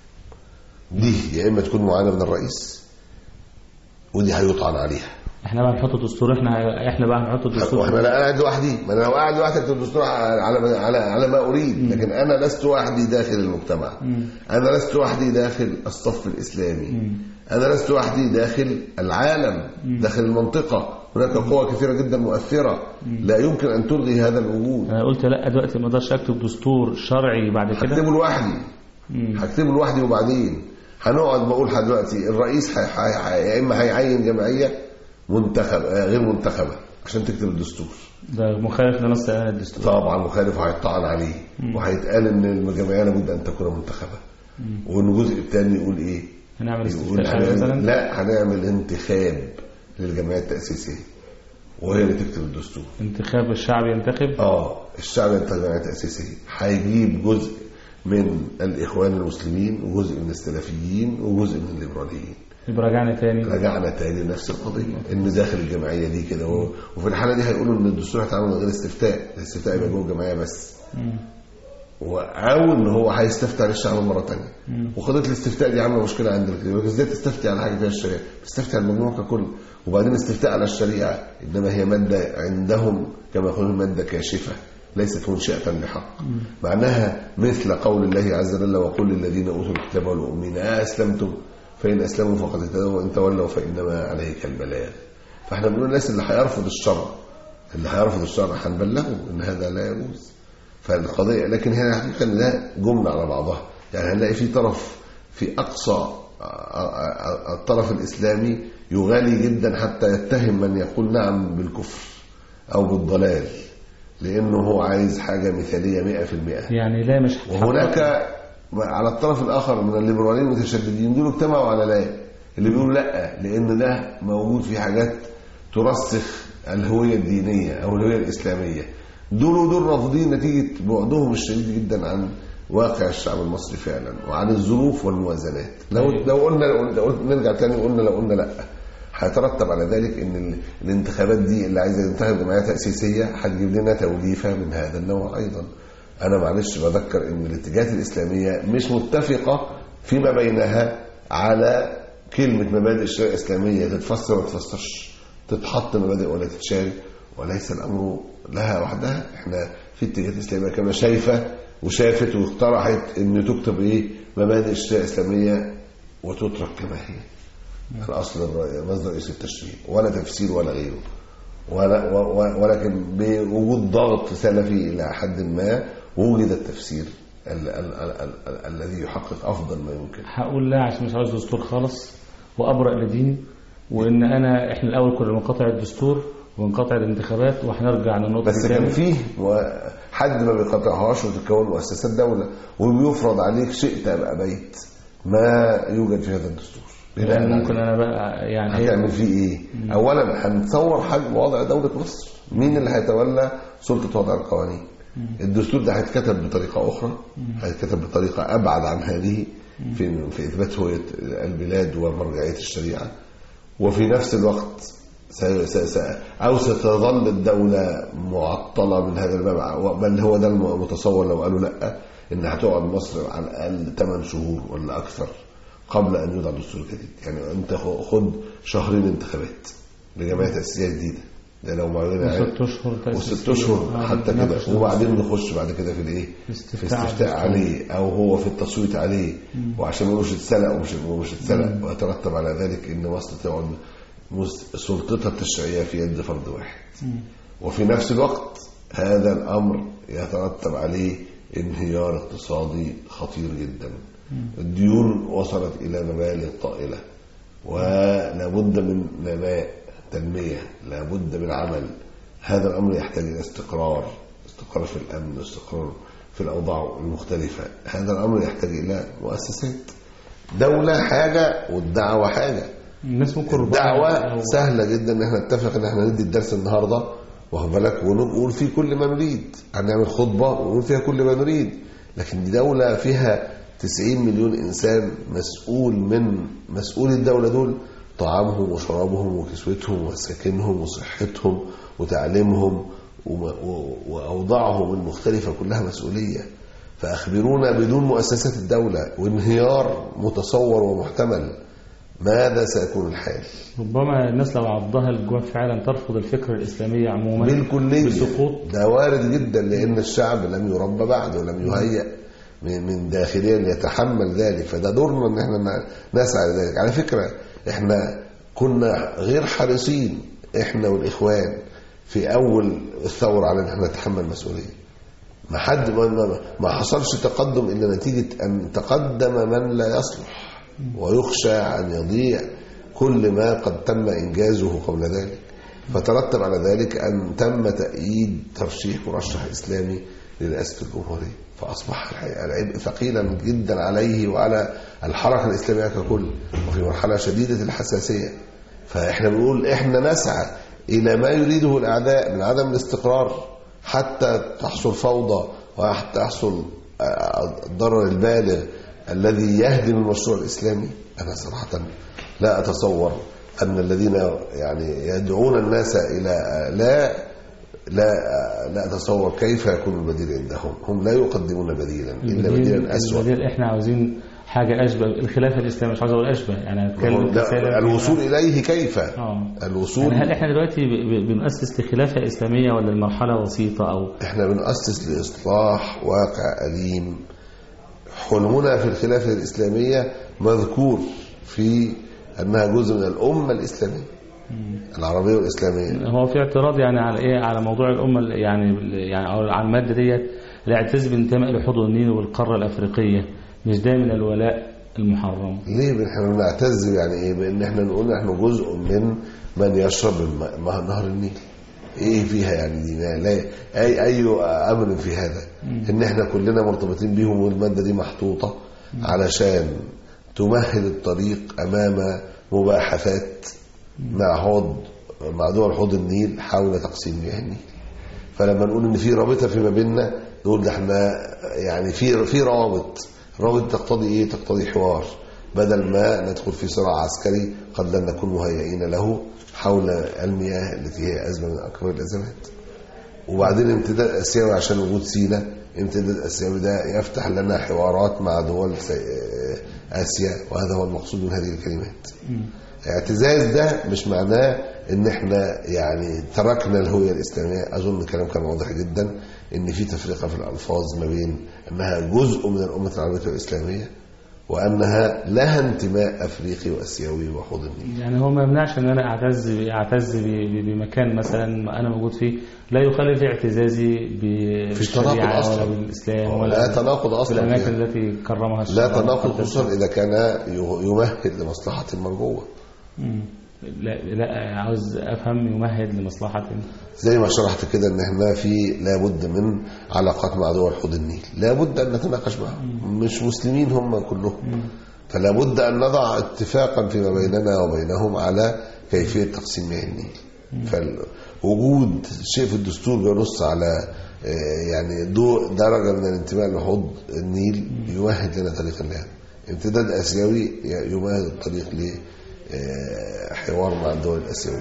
دي يا اما تكون معانا من الرئيس ودي هيطعن عليها. احنا بقى نحط دستور احنا احنا بقى نحط الدستور. واحنا لا قاعد لوحدي. ما انا لو قاعد لوحدي اكتب الدستور على على على ما اريد. م. لكن انا لست وحدي داخل المجتمع. م. انا لست وحدي داخل الصف الاسلامي. م. انا لست وحدي داخل العالم. م. داخل المنطقه هناك قوى كثيره جدا مؤثره. م. لا يمكن ان تلغي هذا الوجود. انا قلت لا دلوقتي ما اقدرش اكتب دستور شرعي بعد كده. هكتبه لوحدي. هكتبه لوحدي وبعدين هنقعد بقول دلوقتي الرئيس يا اما هيعين جمعيه منتخب غير منتخبه عشان تكتب الدستور. ده مخالف لنص الدستور. طبعا مخالف وهيطعن عليه. مم. وهيتقال ان الجمعيه لابد ان تكون منتخبه. والجزء الثاني يقول ايه؟ هنعمل استفتاء مثلا؟ لا هنعمل انتخاب للجمعيه التاسيسيه وهي اللي تكتب الدستور. انتخاب الشعب ينتخب؟ اه الشعب ينتخب الجمعيه التاسيسيه. هيجيب جزء من الاخوان المسلمين وجزء من السلفيين وجزء من الليبراليين. يبقى رجعنا تاني رجعنا تاني لنفس القضيه ان داخل الجمعيه دي كده. وفي الحاله دي هيقولوا ان الدستور هيتعمل من غير استفتاء. الاستفتاء يبقى جوه الجمعيه بس. او ان هو هيستفتي على الشعب مره ثانيه. وقضيه الاستفتاء دي عامله مشكله عند الكتاب. ازاي تستفتي على حاجه فيها الشريعه؟ تستفتي على المجموع ككل. وبعدين استفتاء على الشريعه انما هي ماده عندهم كما يقولون ماده كاشفه ليست منشئه بحق. معناها مثل قول الله عز وجل وقل للذين اوتوا الكتاب والامين اسلمتم فإن أسلموا فقد اهتدوا وإن تولوا فإنما عليك البلاغ. فإحنا بنقول الناس اللي هيرفض الشرع اللي هيرفض الشرع هنبلغه إن هذا لا يجوز. فالقضية لكن هنا حقيقة إن ده جملة على بعضها. يعني هنلاقي في طرف في أقصى الطرف الإسلامي يغالي جدا حتى يتهم من يقول نعم بالكفر أو بالضلال لأنه هو عايز حاجة مثالية مئة في المئة. يعني لا مش وهناك على الطرف الآخر من الليبراليين المتشددين دول اجتمعوا على لا اللي بيقولوا لا لأن ده موجود في حاجات ترسخ الهوية الدينية أو الهوية الإسلامية. دول ودول رافضين نتيجة بعدهم الشديد جدا عن واقع الشعب المصري فعلا وعن الظروف والموازنات. لو لو قلنا لو نرجع تاني وقلنا لو قلنا لا هيترتب على ذلك ان الانتخابات دي اللي عايزه تنتخب جمعيه تاسيسيه هتجيب لنا توليفه من هذا النوع ايضا. أنا معلش بذكر إن الاتجاهات الإسلامية مش متفقة فيما بينها على كلمة مبادئ الشريعة الإسلامية تتفسر ولا تتفسرش تتحط مبادئ ولا تتشال وليس الأمر لها وحدها. إحنا في اتجاهات إسلامية كما شايفة وشافت واقترحت إن تكتب إيه مبادئ الشريعة الإسلامية وتترك كما هي. الأصل مصدر رئيس التشريع ولا تفسير ولا غيره ولا ولكن بوجود ضغط سلفي إلى حد ما وجد التفسير ال- ال- ال- ال- الذي يحقق أفضل ما يمكن. هقول لا عشان مش عاوز دستور خالص وأبرأ لديني وإن أنا إحنا الأول كنا بنقطع الدستور ونقطع الانتخابات وهنرجع للنقطة بس كان فيه حد ما بيقطعهاش وتتكون مؤسسات دولة وبيفرض عليك شئت أم أبيت ما يوجد في هذا الدستور. يعني ممكن أنا بقى يعني هتعمل فيه إيه؟ مم. أولا هنتصور حجم وضع دولة مصر. مين اللي هيتولى سلطة وضع القوانين؟ مم. الدستور ده هيتكتب بطريقة أخرى هيتكتب بطريقة أبعد عن هذه في, في إثبات هوية البلاد ومرجعية الشريعة. وفي نفس الوقت أو ستظل الدولة معطلة من هذا الباب بل هو ده المتصور لو قالوا لأ إن هتقعد مصر على الأقل ثمانية شهور ولا أكثر قبل أن يوضع دستور جديد. يعني أنت خد شهرين انتخابات لجمعية تأسيسية جديدة، ده لو معلنة وست أشهر وست أشهر حتى كده، وبعدين نخش بعد كده في الإيه في استفتاء عليه أو هو في التصويت عليه، وعشان مش اتسلق ومش مش اتسلق، ويترتب على ذلك إن مصر تقعد سلطتها التشريعية في يد فرد واحد. وفي نفس الوقت هذا الأمر يترتب عليه انهيار اقتصادي خطير جدا. الديون وصلت إلى مبالغ طائلة، ولابد من نماء تنمية، لابد من عمل. هذا الأمر يحتاج إلى استقرار، استقرار في الأمن، استقرار في الأوضاع المختلفة. هذا الأمر يحتاج إلى مؤسسات. دولة حاجة والدعوة حاجة. الدعوة سهلة جدا ان احنا نتفق ان احنا ندي الدرس النهاردة واخد بالك ونقول فيه كل ما نريد، هنعمل خطبة ونقول فيها كل ما نريد، لكن دي دولة فيها تسعين مليون إنسان مسؤول من مسؤول الدولة دول، طعامهم وشرابهم وكسوتهم وسكنهم وصحتهم وتعليمهم وأوضاعهم المختلفة كلها مسؤولية. فأخبرونا بدون مؤسسات الدولة وانهيار متصور ومحتمل ماذا سيكون الحال؟ ربما الناس لو عضها الجوع فعلا ترفض الفكرة الإسلامية عموما بالكلية بسقوط. ده وارد جدا، لأن الشعب لم يربى بعد ولم يهيأ من داخليا ليتحمل ذلك. فده دورنا ان احنا نسعى لذلك. على فكرة احنا كنا غير حريصين احنا والإخوان في أول الثورة على ان احنا نتحمل مسؤولية. ما حد ما, ما حصلش تقدم إلا نتيجة أن تقدم من لا يصلح، ويخشى أن يضيع كل ما قد تم إنجازه قبل ذلك. فترتب على ذلك أن تم تأييد ترشيح مرشح إسلامي لرئاسة الجمهورية، فأصبح العبء ثقيلا جدا عليه وعلى الحركة الإسلامية ككل، وفي مرحلة شديدة الحساسية. فإحنا بنقول إحنا نسعى إلى ما يريده الأعداء من عدم الاستقرار حتى تحصل فوضى وحتى يحصل الضرر البالغ الذي يهدم المشروع الإسلامي. أنا صراحة لا أتصور أن الذين يعني يدعون الناس إلى لا لا لا أتصور كيف يكون البديل عندهم. هم لا يقدمون بديلا إلا بديلا أسوأ. البديل إحنا عاوزين حاجة أشبه الخلافة الإسلامية، مش عاوز أقول أشبه يعني أتكلم الوصول إليه كيف آه. الوصول يعني هل إحنا دلوقتي بنؤسس لخلافة إسلامية ولا المرحلة وسيطة؟ أو إحنا بنؤسس لإصلاح واقع أليم. حلمنا في الخلافة الإسلامية مذكور في أنها جزء من الأمة الإسلامية العربية والإسلامية. هو في اعتراض يعني على إيه على موضوع الأمة يعني يعني على المادة ديت، الاعتزاز بانتماء لحوض النيل والقارة الأفريقية، مش ده من الولاء المحرم؟ ليه احنا بنعتز يعني ايه بان احنا نقول احنا جزء من من يشرب الماء نهر النيل؟ ايه فيها يعني دي؟ لا اي اي امر في هذا ان احنا كلنا مرتبطين بيهم، والماده دي محطوطه علشان تمهد الطريق امام مباحثات مع حوض مع دول حوض النيل حول تقسيم مياه النيل. فلما نقول ان في رابطه فيما بيننا نقول ده احنا يعني في في روابط. رابط تقتضي ايه؟ تقتضي حوار، بدل ما ندخل في صراع عسكري قد لن نكون مهيئين له حول المياه التي هي ازمه من اكبر الازمات. وبعدين امتداد اسيوي عشان وجود سيناء، امتداد اسيوي ده يفتح لنا حوارات مع دول اسيا، وهذا هو المقصود من هذه الكلمات. اعتزاز ده مش معناه ان احنا يعني تركنا الهوية الإسلامية. اظن الكلام كان واضح جدا ان في تفرقة في الالفاظ ما بين انها جزء من الامة العربية والإسلامية وانها لها انتماء افريقي واسيوي وحوض النيل. يعني هو ما يمنعش ان انا اعتز اعتز بمكان مثلا انا موجود فيه، لا يخالف اعتزازي بالشريعه ولا بالاسلام ولا لا تناقض اصلا بالاماكن التي كرمها الشرع. لا تناقض خصوصا اذا كان يمهد لمصلحه المرجوه. لا لا عاوز افهم يمهد لمصلحه زي ما شرحت كده ان احنا في لابد من علاقات مع دول حوض النيل، لابد ان نتناقش معهم، مش مسلمين هم كلهم، فلا بد ان نضع اتفاقا فيما بيننا وبينهم على كيفيه تقسيم مياه النيل. فوجود شيء في الدستور بينص على يعني درجه من الانتماء لحوض النيل يمهد لنا طريقا لها. امتداد اسيوي يمهد الطريق ل حوار مع الدول الآسيوية.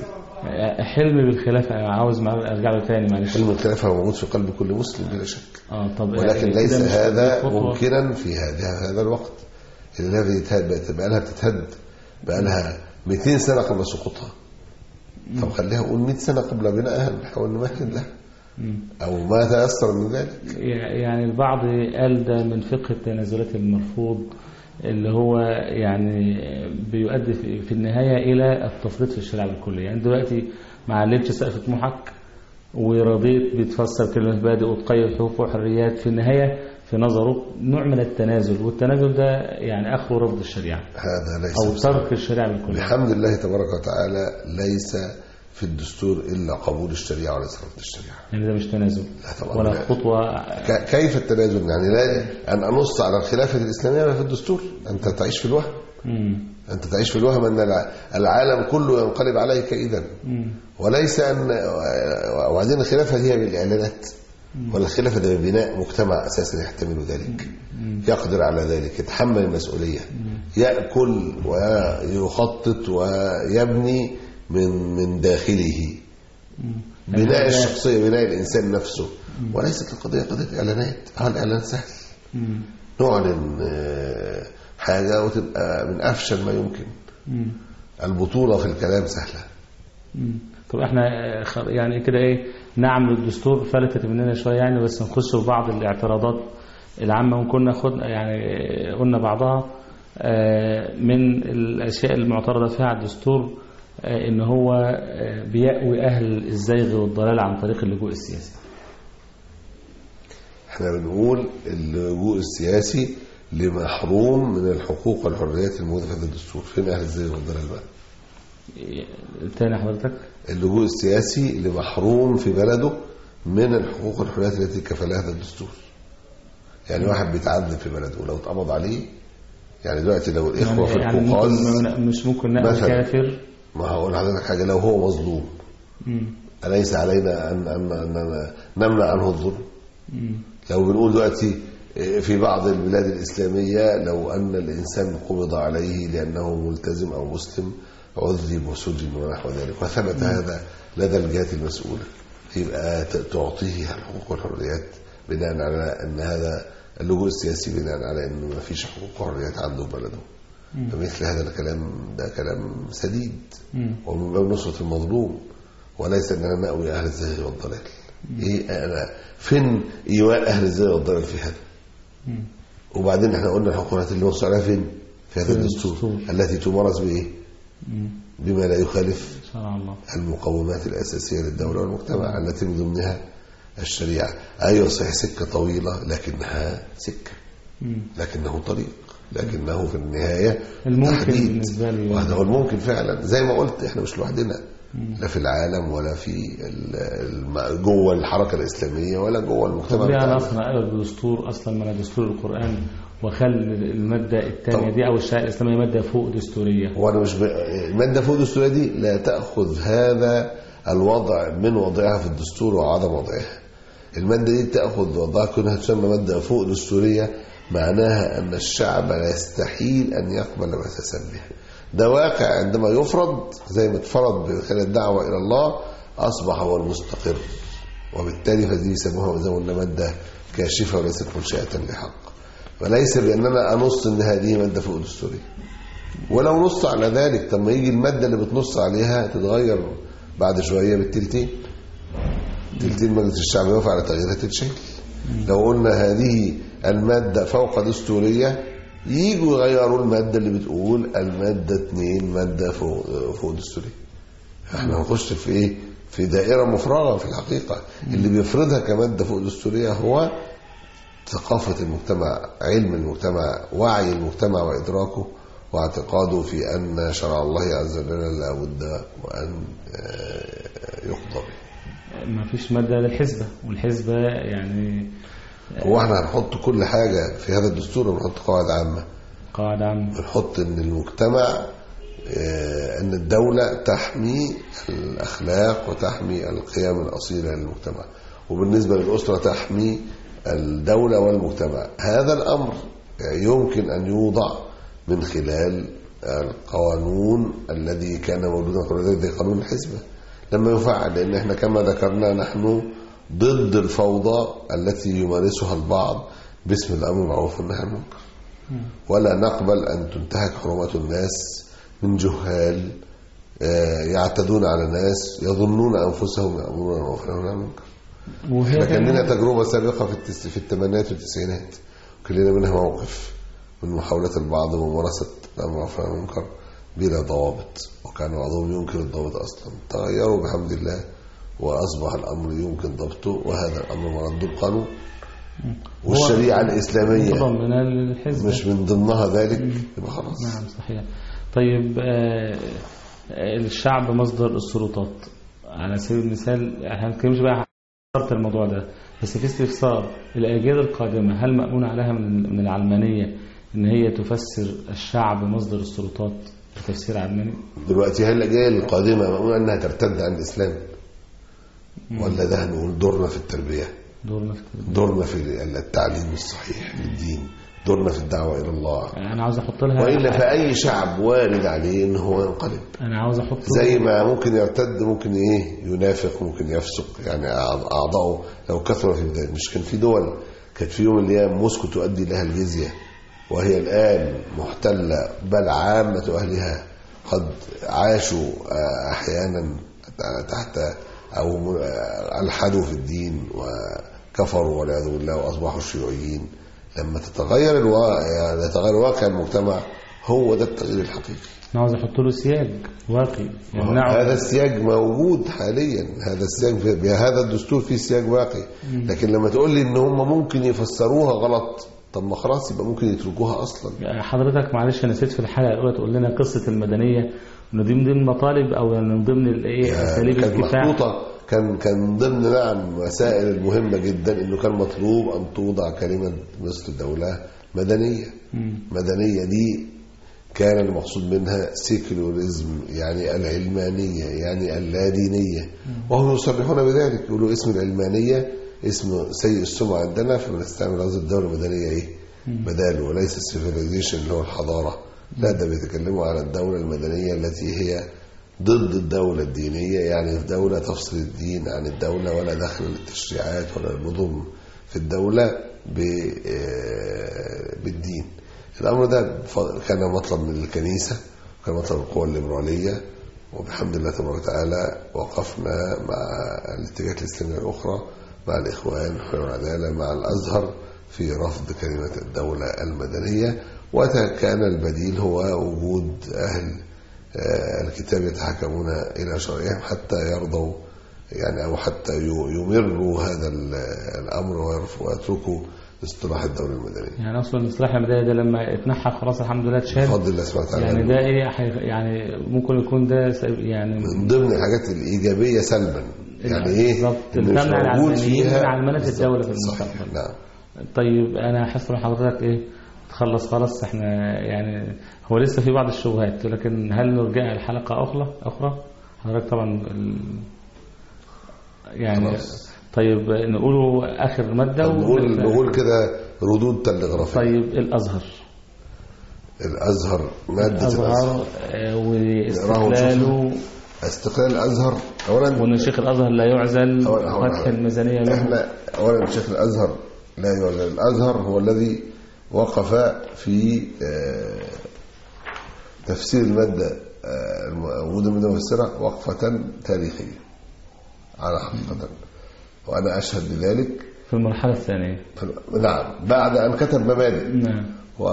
حلم بالخلافة عاوز ارجع له تاني معلش. حلم الخلافة موجود في قلب كل مسلم بلا شك. اه طب ولكن ليس هذا ممكنا في هذا هذا الوقت اللي الذي يتهد بقى لها بتتهد بقى لها مئتين سنة قبل سقوطها. طب خليها نقول مئة سنة قبل بنائها نحاول نمهد لها أو ما تأثر من ذلك. يعني البعض قال ده من فقه التنازلات المرفوض اللي هو يعني بيؤدي في النهاية إلى التفريط في الشريعة بالكلية. يعني دلوقتي ما علمتش سقف طموحك ورضيت بتفسر كلمة مبادئ وتقيد حقوق وحريات، في النهاية في نظره نوع من التنازل، والتنازل ده يعني آخره رفض الشريعة هذا ليس أو ترك الشريعة بالكلية. بحمد الله تبارك وتعالى ليس في الدستور إلا قبول الشريعة وليس رفض الشريعة. يعني ده مش تنازل ولا لا. خطوة. كيف التنازل؟ يعني لا أن أنص على الخلافة الإسلامية في الدستور. أنت تعيش في الوهم. مم. أنت تعيش في الوهم أن العالم كله ينقلب عليك إذن، وليس أن وبعدين الخلافة هي بالإعلانات ولا الخلافة ده ببناء مجتمع أساسا يحتمل ذلك، يقدر على ذلك، يتحمل المسؤولية، يأكل ويخطط ويبني من من داخله، بناء الشخصية، بناء الإنسان نفسه. وليست القضية قضية إعلانات. اه الإعلان سهل، نعلن حاجة وتبقى من أفشل ما يمكن. البطولة في الكلام سهلة. طب احنا يعني كده ايه نعمل الدستور فلتت مننا شوية يعني، بس نخش في بعض الاعتراضات العامة وكنا خدنا يعني قلنا بعضها من الأشياء المعترضة فيها على الدستور ان هو بيأوي أهل الزيغ والضلال عن طريق اللجوء السياسي. احنا بنقول اللجوء السياسي لمحروم من الحقوق والحريات الموجودة في الدستور. فين أهل الزيغ والضلال بقى؟ تاني حضرتك. اللجوء السياسي لمحروم في بلده من الحقوق والحريات التي كفلها هذا الدستور. يعني واحد بيتعذب في بلده ولو اتقبض عليه، يعني دلوقتي لو الإخوة يعني في القوقاز يعني مش ممكن نقل كافر. ما هقول لحضرتك حاجة، لو هو مظلوم أليس علينا أن, أن, أن نمنع عنه الظلم؟ مم. لو بنقول دلوقتي في بعض البلاد الإسلامية لو أن الإنسان قبض عليه لأنه ملتزم أو مسلم عذب وسجن ونحو ذلك وثبت هذا لدى الجهات المسؤولة، يبقى تعطيه الحقوق والحريات بناء على أن هذا اللجوء السياسي بناء على أنه ما فيش حقوق وحريات عنده في بلده. فمثل هذا الكلام ده كلام سديد ومن باب نصرة المظلوم، وليس أننا نأوي أهل الزيغ والضلال. إيه أنا فين إيواء أهل الزيغ والضلال في هذا؟ مم. وبعدين احنا قلنا الحقوقات اللي نص عليها فين؟ في هذا الدستور التي تمارس بإيه؟ مم. بما لا يخالف الله. المقومات الأساسية للدولة والمجتمع التي من ضمنها الشريعة. أيوة صحيح سكة طويلة لكنها سكة، مم. لكنه طريق، لكنه في النهاية الممكن بالنسبة لي، وهذا هو الممكن فعلا. زي ما قلت احنا مش لوحدنا، لا في العالم ولا في جوه الحركة الإسلامية ولا جوه المجتمع. طب ليه أنا أصلا أقرأ الدستور أصلا من دستور القرآن وخل المادة الثانية دي أو الشريعة الإسلامية مادة فوق دستورية؟ وأنا مش ب... المادة فوق دستورية دي لا تأخذ هذا الوضع من وضعها في الدستور وعدم وضعها. المادة دي تأخذ وضعها كونها تسمى مادة فوق دستورية، معناها أن الشعب لا يستحيل أن يقبل ما تسميه. ده واقع عندما يفرض زي ما اتفرض بخلال الدعوة إلى الله أصبح هو المستقر، وبالتالي فدي يسموها زي ما قلنا مادة كاشفة وليست منشأة لحق. فليس بأننا أنص أن هذه مادة فوق دستورية، ولو نص على ذلك طب ما يجي المادة اللي بتنص عليها تتغير بعد شوية بالتلتين، تلتين مجلس الشعب يوافق على تغييرها تتشكل. لو قلنا هذه المادة فوق دستورية ييجوا يغيروا المادة اللي بتقول المادة اتنين مادة فوق, فوق دستورية. احنا هنخش في ايه؟ في دائرة مفرغة في الحقيقة. اللي بيفرضها كمادة فوق دستورية هو ثقافة المجتمع، علم المجتمع، وعي المجتمع وإدراكه واعتقاده في أن شرع الله عز وجل لا بد وأن يقضى به. ما فيش مادة للحزبة، والحزبة يعني هو احنا هنحط كل حاجة في هذا الدستور ونحط قواعد عامة، قواعد عامة ونحط ان المجتمع اه ان الدولة تحمي الأخلاق وتحمي القيم الأصيلة للمجتمع، وبالنسبة للأسرة تحمي الدولة والمجتمع. هذا الأمر يمكن أن يوضع من خلال القانون الذي كان موجودا قبل ذلك، قانون الحزبة. لما يفعل، لأن احنا كما ذكرنا نحن ضد الفوضى التي يمارسها البعض باسم الأمر بالمعروف والنهي عن المنكر، ولا نقبل أن تنتهك حرمات الناس من جهال يعتدون على الناس يظنون أنفسهم يأمرون بالمعروف والنهي عن المنكر. احنا كان لنا تجربة سابقة في في الثمانينات والتسعينات وكان لنا منها موقف من محاولات البعض ممارسة الأمر بالمعروف والنهي عن المنكر بلا ضوابط، وكان بعضهم ينكر الضوابط أصلا. تغيروا بحمد الله وأصبح الأمر يمكن ضبطه، وهذا الأمر مرد القانون والشريعة الإسلامية مش من ضمنها ذلك، يبقى خلاص. نعم صحيح. طيب آه الشعب مصدر السلطات على سبيل المثال، احنا ما بنتكلمش بقى عن الموضوع ده، بس في استفسار الأجيال القادمة هل مأمون عليها من العلمانية ان هي تفسر الشعب مصدر السلطات بتفسير علماني؟ دلوقتي هل الأجيال القادمة مأمون أنها ترتد عن الإسلام؟ ولا ده هنقول دورنا في التربية، دورنا في التربية. دورنا في التعليم الصحيح للدين، دورنا في الدعوة إلى الله. أنا عاوز أحط لها، وإلا فأي شعب وارد عليه إنه هو ينقلب. أنا عاوز أحط زي ما ممكن يرتد، ممكن إيه ينافق، ممكن يفسق، يعني أعضاؤه لو كثر في البلاد. مش كان في دول كانت في يوم من الأيام موسكو تؤدي لها الجزية، وهي الآن محتلة، بل عامة أهلها قد عاشوا أحيانا تحت أو ألحدوا في الدين وكفروا والعياذ بالله وأصبحوا شيوعيين. لما تتغير الواقع، يعني يتغير واقع المجتمع، هو ده التغيير الحقيقي. أنا عاوز أحط له سياج واقعي يمنعه. هذا السياج موجود حاليا، هذا السياج بهذا الدستور فيه سياج واقعي. لكن لما تقول لي إن هم ممكن يفسروها غلط، طب ما خلاص يبقى ممكن يتركوها أصلا. حضرتك معلش نسيت في الحلقة الأولى تقول لنا قصة المدنية، إنه دي من ضمن المطالب أو من ضمن الإيه أساليب الكفاح. كان كان ضمن نعم مسائل المهمة جدا إنه كان مطلوب أن توضع كلمة مصر دولة مدنية. مم. مدنية دي كان المقصود منها سيكولوريزم، يعني العلمانية، يعني اللادينية، وهم يصرحون بذلك، يقولوا اسم العلمانية اسم سيء السمعة عندنا، فبنستعمل هذه الدولة المدنية إيه بداله، وليس السيفيلايزيشن اللي هو الحضارة. لا، ده بيتكلموا على الدولة المدنية التي هي ضد الدولة الدينية، يعني دولة تفصل الدين عن الدولة، ولا دخل للتشريعات ولا النظم في الدولة بالدين. الأمر ده كان مطلب من الكنيسة، كان مطلب القوى الليبرالية، وبحمد الله تبارك وتعالى وقفنا مع الاتجاهات الإسلامية الأخرى، مع الإخوان والحرية والعدالة، مع الأزهر في رفض كلمة الدولة المدنية. وكان البديل هو وجود أهل الكتاب يتحكمون إلى شرعهم حتى يرضوا، يعني أو حتى يمروا هذا الأمر ويتركوا اصطلاح الدولة المدنية. يعني أصلا الاصطلاح المدني ده لما اتنحى خلاص الحمد لله اتشال بفضل الله سبحانه وتعالى. يعني ده إيه، يعني ممكن يكون ده يعني من ضمن الحاجات الإيجابية سلبا، يعني إيه مش موجود فيها علمانة الدولة في المستقبل. نعم. طيب أنا أحس من حضرتك إيه تخلص خلاص، احنا يعني هو لسه في بعض الشبهات، لكن هل نرجع الحلقة أخرى أخرى حضرتك طبعا ال... يعني خلاص. طيب نقوله آخر مادة نقول نقول كده ردود تلغرافية. طيب الأزهر الأزهر مادة الأزهر واستقلاله استقلال الأزهر أولا، وأن شيخ الأزهر لا يعزل فتح الميزانية له. احنا أولا شيخ الأزهر لا يعزل. الأزهر هو الذي وقف في تفسير المادة الموجودة من المفسرة وقفة تاريخية على حقيقة، وأنا أشهد بذلك في المرحلة الثانية. نعم، بعد أن كتب مبادئ. نعم.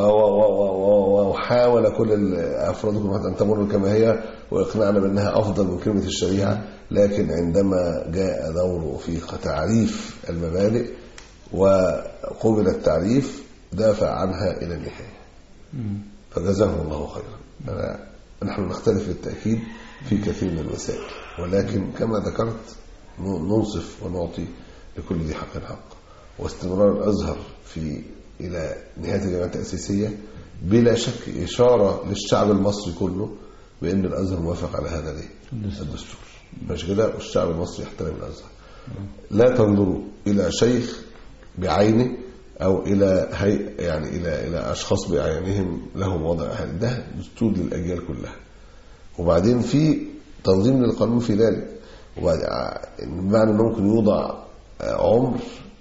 وحاول كل الأفراد أن تمر كما هي وإقنعنا بأنها أفضل من كلمة الشريعة، لكن عندما جاء دوره في تعريف المبادئ وقبل التعريف دافع عنها إلى النهاية، فجزاهم الله خيرا. نحن نختلف بالتأكيد في كثير من المسائل، ولكن كما ذكرت ننصف ونعطي لكل ذي حق حق. واستمرار الأزهر في إلى نهاية الجامعة التأسيسية بلا شك إشارة للشعب المصري كله بأن الأزهر موافق على هذا الدستور، مش كده؟ والشعب المصري يحترم الأزهر. لا تنظروا إلى شيخ بعينه أو إلى هي يعني إلى إلى أشخاص بعينهم لهم وضع أهل، ده دستور للأجيال كلها. وبعدين في تنظيم للقانون في ذلك، بمعنى أنه ممكن يوضع عمر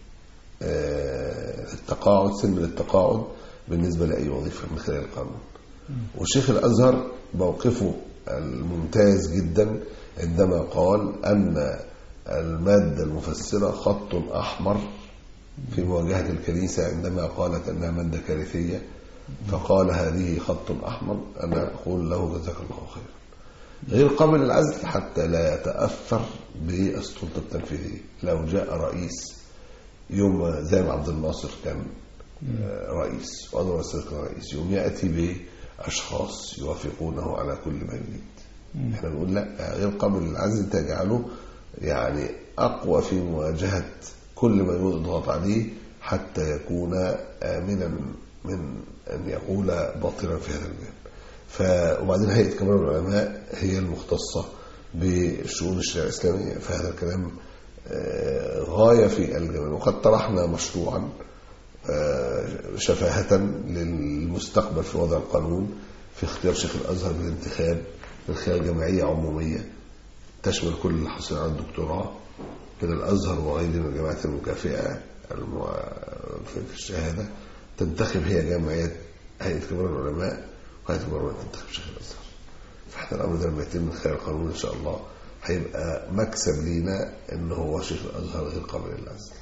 التقاعد، سن التقاعد بالنسبة لأي وظيفة من خلال القانون. والشيخ الأزهر موقفه الممتاز جدا عندما قال أن المادة المفسرة خط أحمر في مواجهة الكنيسة عندما قالت أنها مادة كارثية، فقال هذه خط أحمر. أنا أقول له جزاك الله خيرا، غير قابل للعزل حتى لا يتأثر بالسلطة التنفيذية. لو جاء رئيس يوم زي ما عبد الناصر كان رئيس وأنور السادات كان رئيس، يوم يأتي بأشخاص يوافقونه على كل ما يريد، احنا نقول لا، غير قابل للعزل، تجعله يعني أقوى في مواجهة كل ما يضغط عليه حتى يكون آمنا من أن يقول باطلا في هذا الباب. ف وبعدين هيئة كبار العلماء هي المختصة بالشؤون الشريعة الإسلامية، فهذا الكلام غاية في الجمال. وقد طرحنا مشروعا شفاهة للمستقبل في وضع القانون في اختيار شيخ الأزهر بالانتخاب من خلال جمعية عمومية تشمل كل الحاصلين على الدكتوراه من الأزهر وغيره من الجامعات المكافئة في الشهادة، تنتخب هي جمعية هيئة كبار العلماء، وهيئة كبار العلماء تنتخب شيخ الأزهر. فاحنا الأمر ده لما يتم من خلال القانون إن شاء الله هيبقى مكسب لينا إن هو شيخ الأزهر غير قابل للعزل،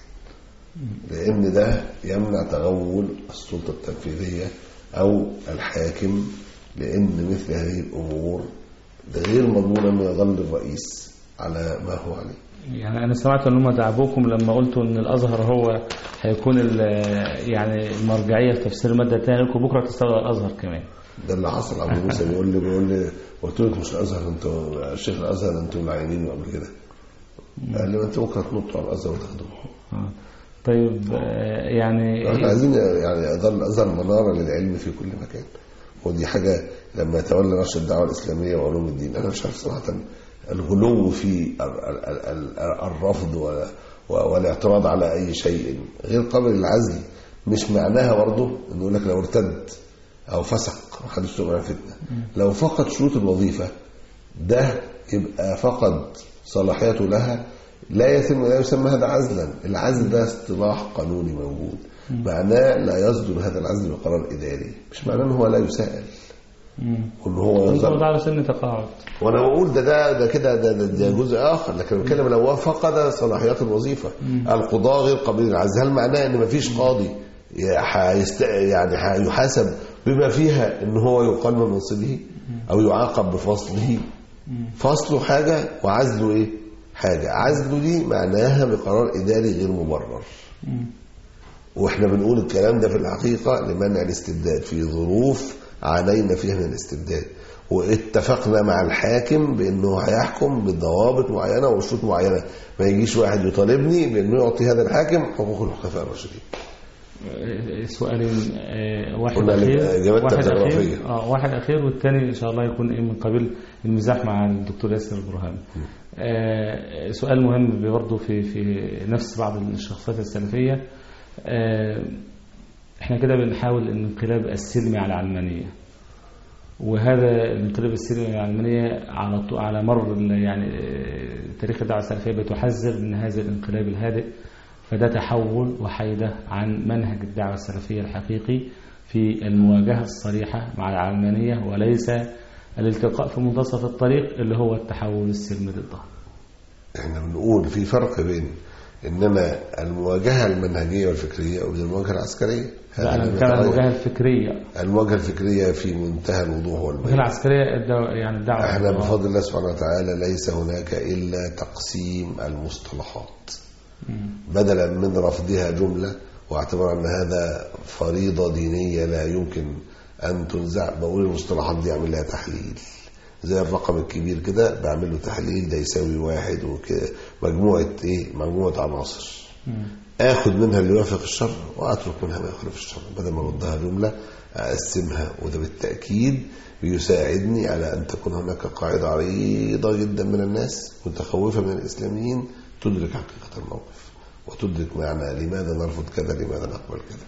لأن ده يمنع تغول السلطة التنفيذية أو الحاكم، لأن مثل هذه الأمور ده غير مضمون أن يظل الرئيس على ما هو عليه. يعني أنا سمعت أن هم دعبوكم لما قلتوا أن الأزهر هو هيكون يعني المرجعية في تفسير المادة الثانية، لكم بكرة تستوى الأزهر كمان. ده اللي حصل. عبد موسى بيقول لي بيقول لي قلت له مش الأزهر، أنتوا الشيخ الأزهر أنتوا العينين قبل كده. قال لي ما أنتوا بكرة تنطوا على الأزهر وتاخدوه. طيب يعني احنا عايزين يعني يظل الأزهر منارة للعلم في كل مكان، ودي حاجة لما يتولى نشر الدعوة الإسلامية وعلوم الدين. أنا مش عارف صراحة الغلو في الرفض والاعتراض على أي شيء غير قابل للعزل مش معناها برضه إنه يقول لك لو ارتد أو فسق محدش تقول عن فتنة، لو فقد شروط الوظيفة ده يبقى فقد صلاحيته لها، لا يتم لا يسمى هذا عزلا. العزل ده اصطلاح قانوني موجود، معناه لا يصدر هذا العزل بقرار إداري، مش معناه إنه هو لا يسائل وإن هو يصدر على سن تقاعد. وانا بقول ده ده ده كده ده, ده, ده جزء اخر، لكن بتكلم لو فقد صلاحيات الوظيفه. القضاء غير قابل للعزل، هل معناه ان مفيش قاضي حيست يعني هيحاسب بما فيها ان هو يقال من منصبه او يعاقب بفصله؟ فصله حاجه وعزله ايه حاجه. عزله دي معناها بقرار اداري غير مبرر، واحنا بنقول الكلام ده في الحقيقه لمنع الاستبداد في ظروف عانينا فيها من الاستبداد، واتفقنا مع الحاكم بأنه هيحكم بضوابط معينة وشروط معينة. ما يجيش واحد يطالبني بأنه يعطي هذا الحاكم حقوق الخلفاء الراشدين. سؤالين، واحد أخير واحد أخير, آه واحد أخير والثاني إن شاء الله يكون من قبيل المزاح مع الدكتور ياسر البرهان. آه سؤال مهم برضه في في نفس بعض الشخصيات السلفية. آه احنا كده بنحاول الانقلاب السلمي على العلمانية، وهذا الانقلاب السلمي على العلمانية على على مر يعني تاريخ الدعوة السلفية بتحذر من هذا الانقلاب الهادئ، فده تحول وحيدة عن منهج الدعوة السلفية الحقيقي في المواجهة الصريحة مع العلمانية، وليس الالتقاء في منتصف الطريق اللي هو التحول السلمي ضدها. احنا بنقول في فرق بين إنما المواجهة المنهجية والفكرية وبين المواجهة العسكرية. لا أنا بتكلم عن المواجهة الفكرية. المواجهة الفكرية في منتهى الوضوح والبيان. العسكرية يعني الدعوة. احنا بفضل الله سبحانه وتعالى ليس هناك إلا تقسيم المصطلحات بدلا من رفضها جملة واعتبار أن هذا فريضة دينية لا يمكن أن تنزع. بقول المصطلحات دي أعمل لها تحليل زي الرقم الكبير كده، بعمل له تحليل ده يساوي واحد وكده، مجموعة ايه مجموعة عناصر، اخد منها اللي يوافق الشر واترك منها ما يخالف الشر، بدل ما اردها جملة اقسمها. وده بالتأكيد بيساعدني على ان تكون هناك قاعدة عريضة جدا من الناس متخوفة من الاسلاميين تدرك حقيقة الموقف وتدرك معنى لماذا نرفض كذا لماذا نقبل كذا.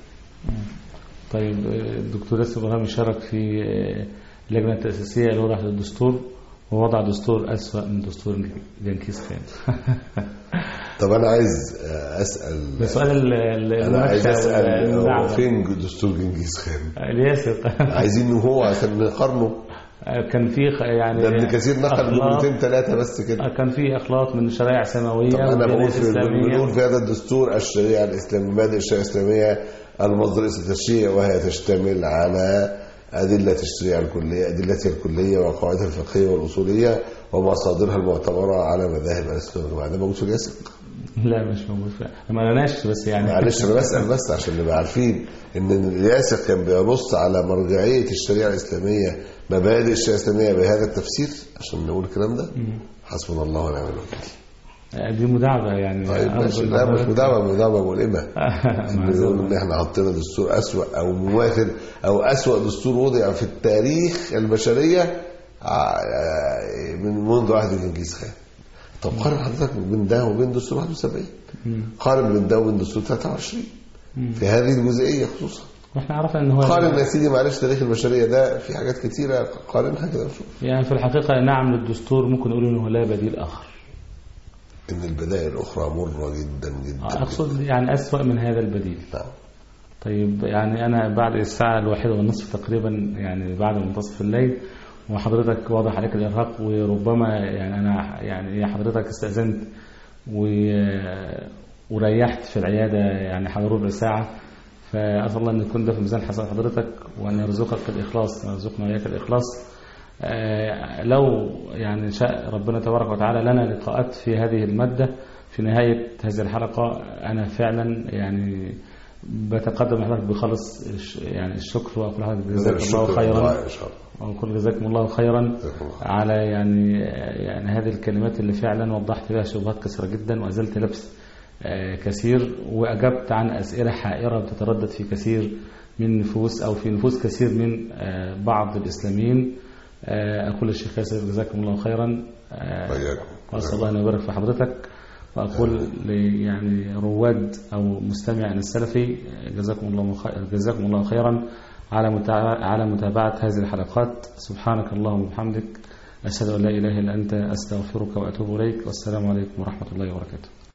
طيب الدكتور ياسر البرهان شارك في اللجنة التأسيسية لوضع الدستور، ووضع دستور أسوأ من دستور جنكيز خان. طب أنا عايز أسأل السؤال أنا عايز أسأل هو فين دستور جنكيز خان؟ الياسر. عايزينه هو عشان نقارنه. كان في يعني ده ابن كثير نقل جملتين ثلاثة بس كده. كان في أخلاط من شرائع سماوية. طب أنا بقول في بنقول في هذا الدستور الشريعة الإسلامية، مبادئ الشريعة الإسلامية المصدر التشريع، وهي تشتمل على أدلة الشريعة الكلية، أدلتها الكلية وقواعدها الفقهية والأصولية ومصادرها المعتبرة على مذاهب الإسلام والجماعة. ده موجود في الياسر؟ لا مش موجود، ما قالناش بس يعني معلش أنا بسأل بس عشان نبقى عارفين إن الياسر كان بينص على مرجعية الشريعة الإسلامية، مبادئ الشريعة الإسلامية بهذا التفسير، عشان نقول الكلام ده. حسبنا الله ونعم الوكيل. دي مداعبة يعني. طيب ماشي، لا مش مداعبة، مداعبة مؤلمة. بنقول إن إحنا حطينا دستور أسوأ أو مماثل أو أسوأ دستور وضع في التاريخ البشرية من منذ عهد جنكيز خان. طب قارن حضرتك بين ده وبين دستور واحد وسبعين، قارن بين ده وبين دستور ثلاثة وعشرين في هذه الجزئية خصوصا. واحنا عرفنا ان هو قارن يا سيدي معلش تاريخ البشرية ده في حاجات كتيرة، قارنها كده نشوف. يعني في الحقيقة نعم للدستور ممكن نقول انه لا بديل اخر، ان البدائل الاخرى مرة جدا جدا. اقصد جداً. يعني اسوأ من هذا البديل. نعم. طيب يعني انا بعد الساعة الواحدة والنصف تقريبا، يعني بعد منتصف الليل، وحضرتك واضح عليك الارهاق، وربما يعني انا يعني حضرتك استأذنت وريحت في العيادة يعني حوالي ربع ساعة، فأسأل الله أن يكون ده في ميزان حسن حضرتك، وأن يرزقك الإخلاص، يرزقنا وإياك الإخلاص. لو يعني شاء ربنا تبارك وتعالى لنا لقاءات في هذه المادة في نهاية هذه الحلقة، أنا فعلا يعني بتقدم لحضرتك بخلص يعني الشكر، وأقول لحضرتك جزاك الله خيرا، وأقول جزاكم الله خيرا على يعني يعني هذه الكلمات اللي فعلا وضحت بها شبهات كثيرة جدا، وأزلت لبس كثير، وأجبت عن أسئلة حائرة بتتردد في كثير من نفوس أو في نفوس كثير من بعض الإسلاميين. أقول للشيخ ياسر جزاكم الله خيرا، وأسأل الله أن يبارك في حضرتك، وأقول يعني رواد أو مستمع السلفي جزاكم الله خيرا، جزاكم الله خيرا على على متابعة هذه الحلقات. سبحانك اللهم وبحمدك، أشهد أن لا إله إلا أنت، أستغفرك وأتوب إليك، والسلام عليكم ورحمة الله وبركاته.